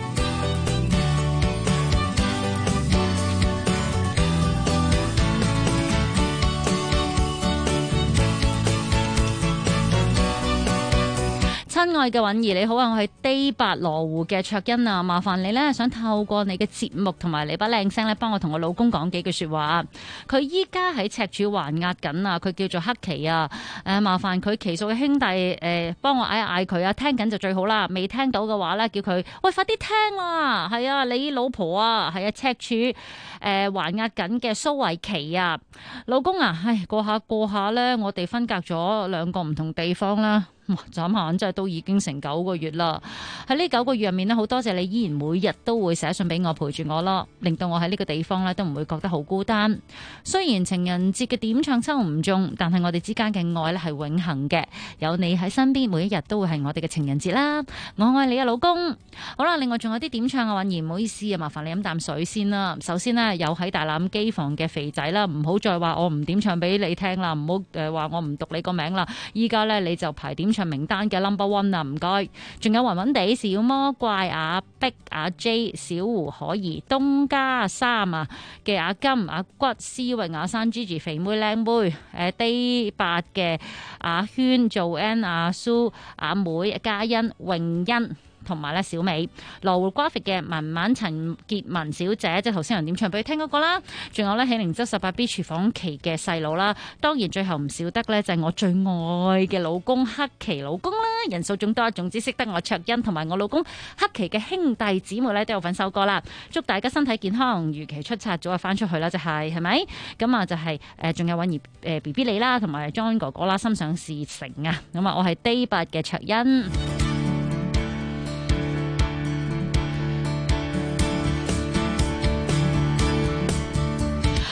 親愛嘅允兒你好啊，我係 Day8 羅湖嘅卓欣啊，麻煩你呢，想透過你嘅節目同埋你把靚聲呢，幫我同我老公講幾句說話。佢依家喺赤柱還押緊啊，佢叫做黑旗啊，麻煩佢旗屬嘅兄弟幫我嗌嗌佢啊，聽緊就最好啦，未聽到嘅話呢，叫佢喂快啲聽啦，係啊，你老婆啊，係啊，赤柱還押緊嘅蘇慧琪啊，老公啊，唉，過下呢，我哋分隔咗2個唔同地方啦。眨下眼真係都已經成9個月啦！喺呢9個月入面呢，好多謝你依然每日都會寫信俾我陪住我咯，令到我喺呢個地方呢都唔會覺得好孤單。雖然情人節嘅點唱抽唔中，但係我哋之間嘅愛呢係永恆嘅。有你喺身邊，每一日都會係我哋嘅情人節啦。我愛你啊，老公！好啦，另外仲有啲點唱啊，允兒唔好意思啊，麻煩你飲啖水先啦。首先呢，有喺大欖機房嘅肥仔啦，唔好再話我唔點唱俾你聽啦，唔好話我唔讀你個名啦。依家呢，你就排點唱名單嘅 No.1 啊，唔該。仲有暈暈地小魔怪阿碧、阿 J、小胡可兒、東家3啊嘅阿金、阿骨、思穎、阿山、Gigi、肥妹、靚妹、Day8 嘅阿軒、Joanne、阿蘇、阿妹、嘉欣、泳欣。同埋咧小美羅湖 graphic 嘅文文陳潔文小姐，即係頭先人點唱俾佢聽嗰個啦，仲有咧喜靈洲18B 廚房期嘅細佬啦，當然最後唔少得咧就係我最愛嘅老公黑琪老公啦，人數眾多，總之識得我卓欣同埋我老公黑琪嘅兄弟姊妹咧都有份收歌啦，祝大家身體健康，如期出冊，早日翻出去啦，就係咪？咁啊就係仲有允兒BB 你啦，同埋 John 哥哥啦，心想事成啊！咁啊我係 Day8 嘅卓欣。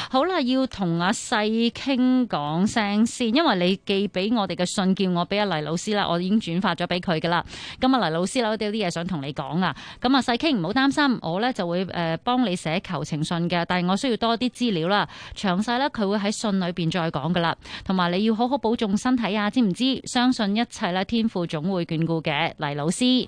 好啦，要同阿細傾講聲先，因為你寄俾我哋嘅信叫我俾阿黎老師啦，我已經轉發咗俾佢噶啦。咁啊黎老師啦，我哋有啲嘢想同你講啊。咁啊細傾唔好擔心，我呢就會幫你寫求情信嘅，但係我需要多啲資料啦，詳細呢，佢會喺信裏邊再講噶啦。同埋你要好好保重身體啊，知唔知？相信一切呢，天父總會眷顧嘅，黎老師。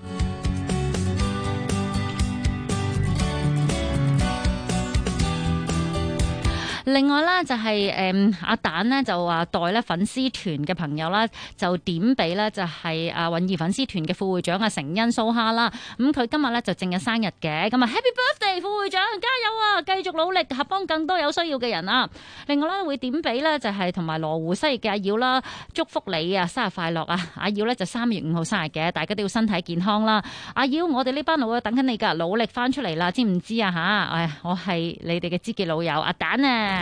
另外啦，就係阿蛋呢，就話代咧粉絲團嘅朋友啦，就點俾咧就係阿韻兒粉絲團嘅副會長阿成恩蘇蝦啦。咁佢今日咧就正日生日嘅，咁啊 Happy Birthday 副會長，加油啊！繼續努力，合幫更多有需要嘅人啊！另外咧會點俾咧就係同埋羅湖西翼嘅阿耀啦，祝福你啊生日快樂啊！阿耀咧就3月5號生日嘅，大家都要身體健康啦。阿耀，我哋呢班老友等緊你㗎，努力翻出嚟啦，知唔知啊吓？我係你哋嘅知己老友阿蛋啊！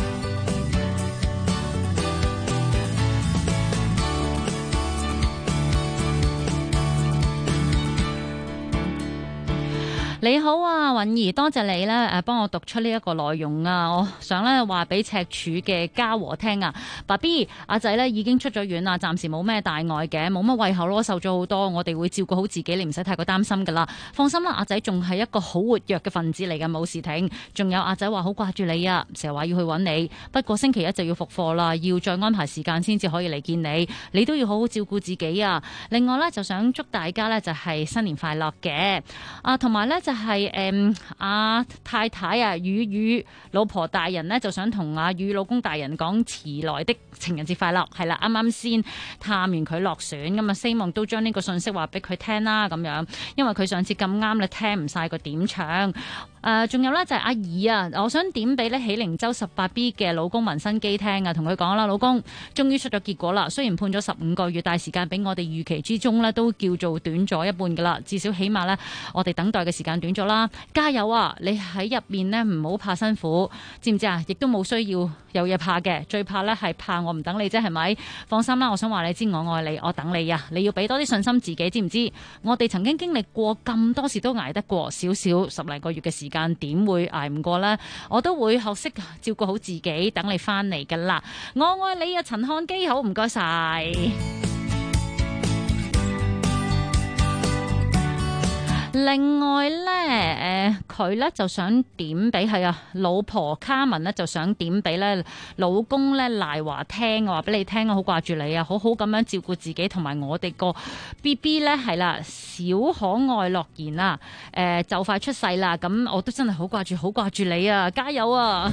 你好啊，韻兒，多謝你咧幫我讀出呢一個內容啊！我想咧話俾赤柱嘅嘉禾聽啊，爸 B 阿仔咧已經出咗院啦，暫時冇咩大礙嘅，冇乜胃口咯，瘦咗好多，我哋會照顧好自己，你唔使太過擔心噶啦，放心啦，阿仔仲係一個好活躍嘅分子嚟嘅，冇事停。仲有阿仔話好掛住你啊，成日話要去揾你，不過星期一就要復課啦，要再安排時間先至可以嚟見你，你都要好好照顧自己啊！另外咧就想祝大家咧就係新年快樂嘅，同埋咧就係阿太太啊，雨老婆大人呢，就想同阿雨老公大人講遲來的情人節快樂，係啦，啱啱先探完佢落選，咁啊希望都將呢個信息話俾佢聽啦，咁樣，因為佢上次咁啱咧聽唔晒個點唱。仲有咧就係阿姨啊，我想點俾咧喜靈洲 18B 嘅老公民生機聽啊，同佢講啦，老公終於出咗結果啦，雖然判咗15個月，但係時間比我哋預期之中咧都叫做短咗一半噶啦，至少起碼咧我哋等待嘅時間短咗啦，加油啊！你喺入面呢，唔好怕辛苦，知唔知啊？亦都冇需要有嘢怕嘅，最怕咧係怕我唔等你啫，係咪？放心啦，我想話你知我愛你，我等你啊！你要俾多啲信心自己，知唔知？我哋曾經經歷過咁多事都捱得過，少少10嚟個月嘅時間點會捱唔過呢？我都會學識照顧好自己，等你翻嚟噶啦。我愛你啊，陳漢基，好唔該晒。另外咧，佢咧就想點俾係啊，老婆卡文咧就想點俾咧老公咧賴華聽，我話俾你聽啊，好掛住你啊，好好咁樣照顧自己，同埋我哋個 BB 咧係啦，小可愛樂言啊，就快出世啦，咁我都真係好掛住你啊，加油啊！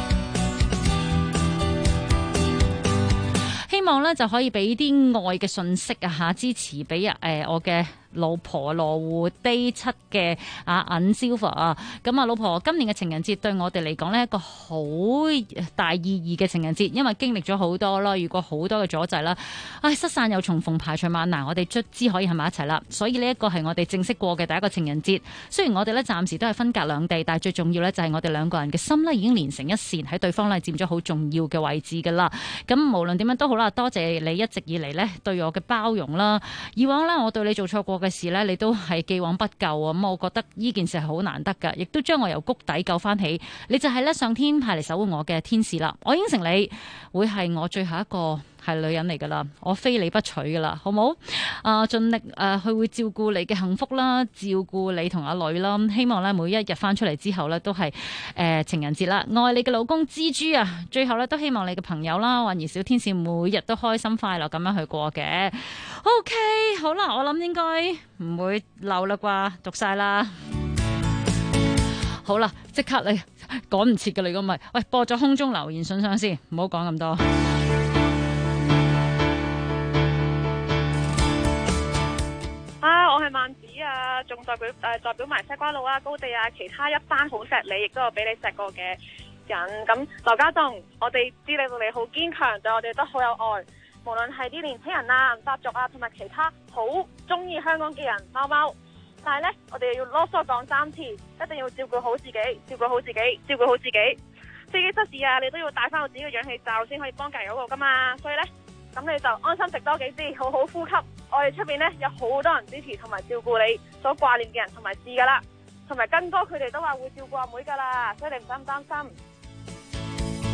希望咧就可以俾啲愛嘅信息啊嚇，支持俾我嘅老婆羅湖 Day 7嘅阿尹 Silver 啊，咁啊老婆，今年嘅情人節對我哋嚟講呢，一個好大意義嘅情人節，因為經歷咗好多啦，遇過好多嘅阻滯啦，失散又重逢，排除萬難，我哋卒之可以喺埋一齊啦，所以呢一個係我哋正式過嘅第一個情人節。雖然我哋呢暫時都係分隔兩地，但係最重要呢就係我哋兩個人嘅心呢已經連成一線，喺對方呢佔咗好重要嘅位置噶啦。咁無論點樣都好啦，多謝你一直以嚟呢對我嘅包容啦。以往呢我對你做錯過嘅事呢，你都係既往不咎啊！咁我覺得呢件事係好難得噶，亦都將我由谷底救翻起。你就係呢上天派嚟守護我嘅天使啦！我應承你會係我最後一個係女人嚟噶啦，我非你不娶噶啦，好冇？盡力去會照顧你嘅幸福啦，照顧你同阿女啦。希望呢每一日翻出嚟之後呢，都係情人節啦，愛你嘅老公蜘蛛啊！最後呢，都希望你嘅朋友啦，韻兒小天使每日都開心快樂咁樣去過嘅。OK， 好啦，我諗應該唔會漏啦啩，讀晒啦。好啦，即刻你趕唔切嘅，你如果唔係，喂，播咗空中留言信箱先，唔好講咁多。 我係萬子啊，仲代表埋西瓜佬啊、高地啊，其他一班好錫你，亦都有俾你錫過嘅人。咁劉家棟，我哋知道你好堅強，對我哋都好有愛。無論係啲年輕人啊、民族啊，同埋其他好中意香港嘅人，貓貓。但係呢，我哋要囉嗦講3次，一定要照顧好自己，照顧好自己，照顧好自己。飛機失事啊，你都要戴翻我自己嘅氧氣罩先可以幫隔籬嗰個噶嘛。所以呢，咁你就安心食多幾支，好好呼吸。我哋出邊呢，有好多人支持同埋照顧你所掛念嘅人同埋事噶啦，同埋根哥佢哋都話會照顧阿妹噶啦，所以你唔使咁擔心。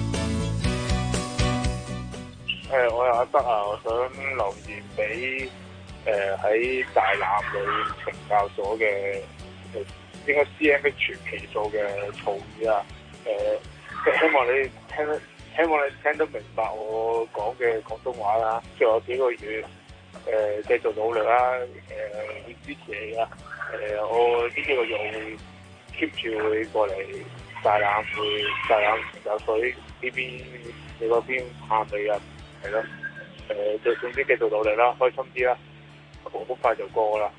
我係阿德啊，我想留言俾喺大欖裏懲教所嘅應該 CMH 期數嘅曹宇啊，希望你聽得明白我講嘅廣東話啦。最後幾個月繼續努力啦，會支持你啊。我呢幾個月會 keep 住會過嚟大欖懲教所呢邊，你嗰邊探你啊，係咯。就總之繼續努力啦，開心啲啦，好快就過啦。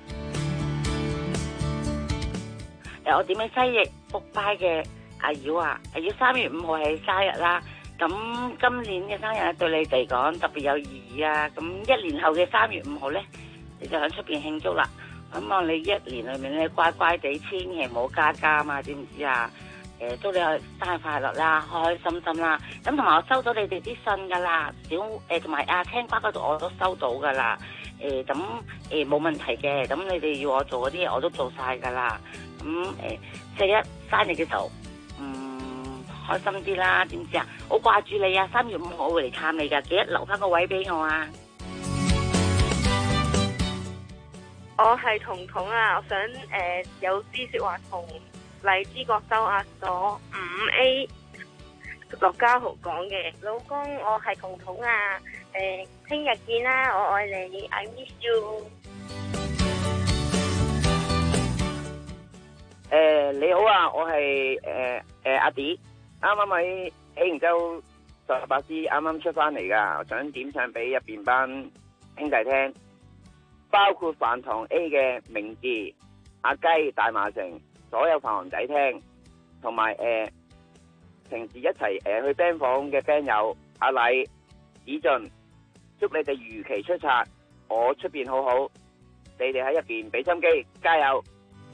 我點起西翼卜拜嘅阿妖啊，阿妖3月5號係生日啦。咁今年嘅生日對你嚟講特別有意義啊。咁1年後嘅3月5號咧，你就喺出邊慶祝啦。咁望你1年裏面咧乖乖地，千祈唔好加加嘛，知唔知啊？祝你生日快樂啦，開開心心啦。咁同埋我收到你哋啲信噶啦，同埋青瓜嗰度我都收到噶啦。咁冇問題嘅。咁你哋要我做嗰啲嘢我都做晒噶啦。咁4·1生日嘅時候，開心啲啦，點知啊？好掛住你啊！3月5號我會嚟探你噶，記得留翻個位俾我啊！ 我係彤彤啊，我想有啲說話同荔枝角收押所5A 樂家豪講嘅。老公，我係彤彤啊，聽日見啦，我愛你 ，I miss you。 你好啊，我係阿 D， 啱啱喺喜盈洲18師啱啱出翻嚟噶，我想點唱俾入邊班兄弟聽，包括飯堂 A 嘅名字、阿雞、大馬城所有飯堂仔聽，同埋平時一齊去 band 房嘅 band 友阿禮、子俊，祝你哋如期出冊，我出邊好好，你哋喺入邊俾心機，加油！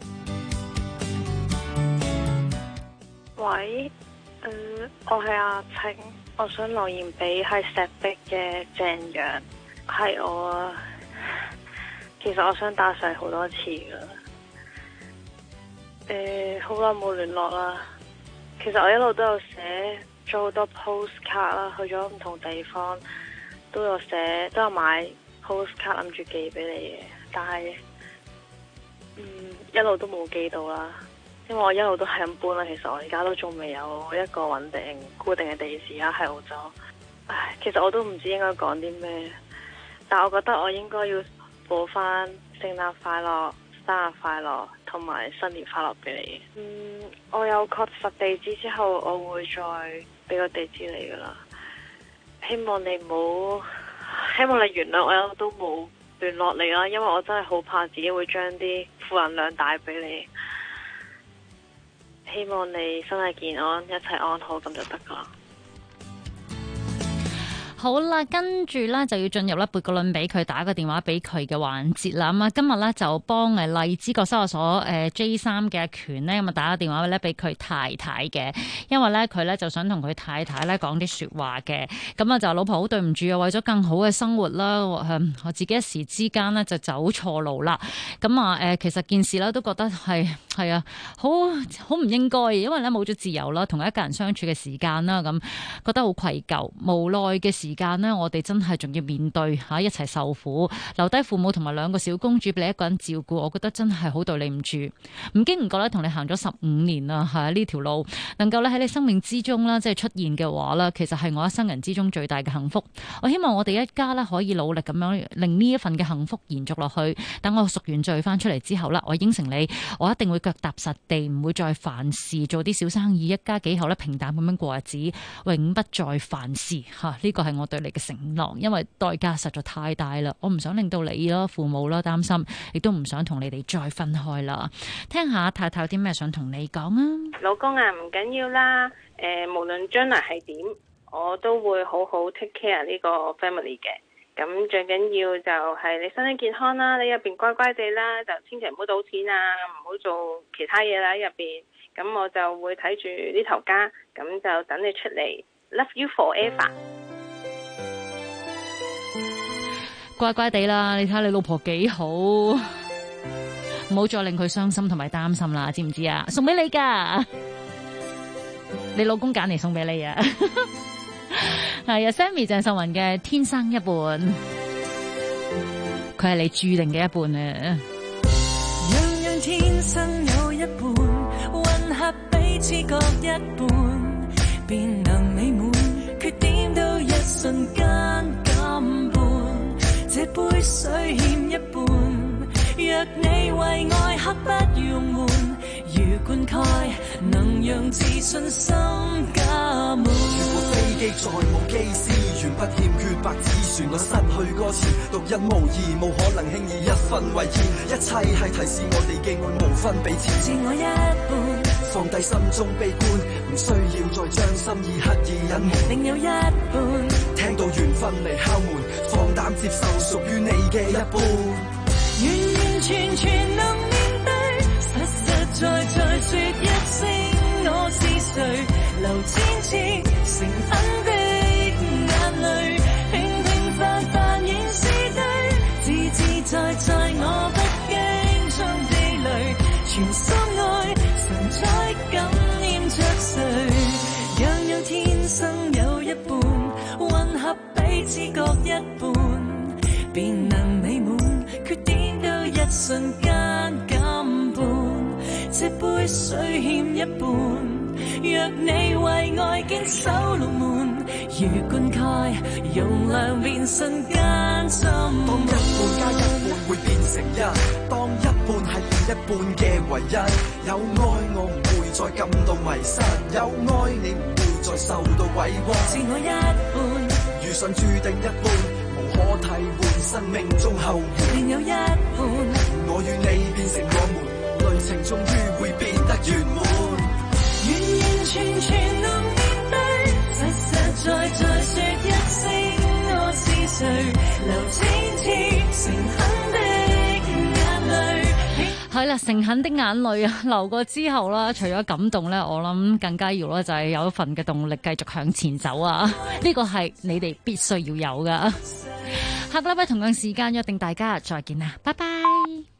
喂，我係阿晴，我想留言俾係石壁嘅鄭陽，係我啊。其實我想打上好多次噶，好耐冇聯絡啦。其實我一路都有寫咗好多 postcard 啦，去咗唔同地方都有寫，都有買 postcard 諗住寄俾你嘅，但係一路都冇寄到啦。因為我一路都係咁搬啦，其實我而家都仲未有一個穩定固定嘅地址啦，喺澳洲。唉，其實我都唔知應該講啲咩，但我覺得我應該要報翻聖誕快樂、生日快樂同埋新年快樂俾你。我有確實地址之後，我會再俾個地址你噶啦。希望你原諒我一路都冇聯絡你啦，因為我真係好怕自己會將啲負能量帶俾你。希望你身體健康，一切安好，咁就得噶啦。 好啦，跟住咧就要進入咧撥個輪俾佢，打個電話俾佢嘅環節啦。咁啊，今日咧就幫荔枝角收押所J3嘅權咧，咁啊打個電話咧俾佢太太嘅，因為咧佢咧就想同佢太太咧講啲說話嘅。咁啊就老婆好對唔住啊，為咗更好嘅生活啦，我自己一時之間咧就走錯路啦。咁啊其實件事咧都覺得係啊，好唔應該，因為咧冇咗自由啦，同一家人相處嘅時間啦，咁覺得好愧疚，無奈嘅時間呢，我哋真係仲要面對一齊受苦，留低父母同埋2個小公主俾你一個人照顧，我覺得真係好對你唔住。唔經唔覺咧，同你行咗15年啦，呢條路能夠咧喺你生命之中啦，即係出現嘅話啦，其實係我一生人之中最大嘅幸福。我希望我哋一家咧可以努力咁樣令呢一份嘅幸福延續落去。等我贖完罪翻出嚟之後啦，我應承你，我一定會腳踏實地，唔會再犯事，做啲小生意，一家幾口咧平淡咁樣過日子，永不再犯事。呢個係我對你嘅承諾，因為代價實在太大啦，我唔想令到你啦、父母啦擔心，亦都唔想同你哋再分開啦。聽下太太有啲咩想同你講啊？ 老公啊，唔緊要啦，無論將來係點，我都會好好 take care 呢個 family 嘅。咁最緊要就係你身體健康啦，你入邊乖乖地啦，就千祈唔好賭錢啊，唔好做其他嘢啦喺入邊。咁我就會睇住呢頭家，咁就等你出嚟 ，love you forever。 乖乖地啦，你睇下你老婆幾好，唔好再令佢傷心同埋擔心啦，知唔知啊？送俾你噶，你老公揀嚟送俾你啊！ 係啊 Sammy 鄭秀文嘅天生一半，佢係你注定嘅一半啊！ 樣樣天生有一半，混合彼此各一半，便能美滿，缺點都一瞬間減半，這杯水欠一半，若你為愛刻不容緩，如灌溉能讓自信心加滿。如果飛機再冇機師，原不欠缺白紙旋律失去歌詞，獨一無二，冇可能輕易一分為二，一切係提示我哋嘅愛無分彼此。自我一半，放低心中悲觀，唔需要再將心意刻意隱瞞。另有一半，聽到緣分嚟敲門，放膽接受屬於你嘅一半。完完全全能面對，實實在在說一聲我是誰，流千次誠懇的眼淚，平平凡凡仍是對，自自在在我不驚中地雷，全心愛神采感染着誰，樣樣天生有一半，混合彼此各一半，便能美滿，缺點都一瞬間減半，這杯水欠一半，若你為愛經手龍門，如灌溉容量便瞬間浸滿。當一半加一半會變成一，當一半係另一半嘅唯一，有愛我唔會再感到迷失，有愛你唔會再受到委屈。自我一半，遇上注定一半，可替換生命中後援，另有一半，我與你變成我們，旅程終於會變得圓滿，完完全全能面對，實實在在說一聲我是誰，流千次誠懇的眼淚。 係啦，誠懇的眼淚啊，流過之後啦，除咗感動咧，我諗更加要咧就係有一份嘅動力繼續向前走啊！呢個係你哋必須要有噶。下個禮拜同樣時間約定大家再見啦，拜拜。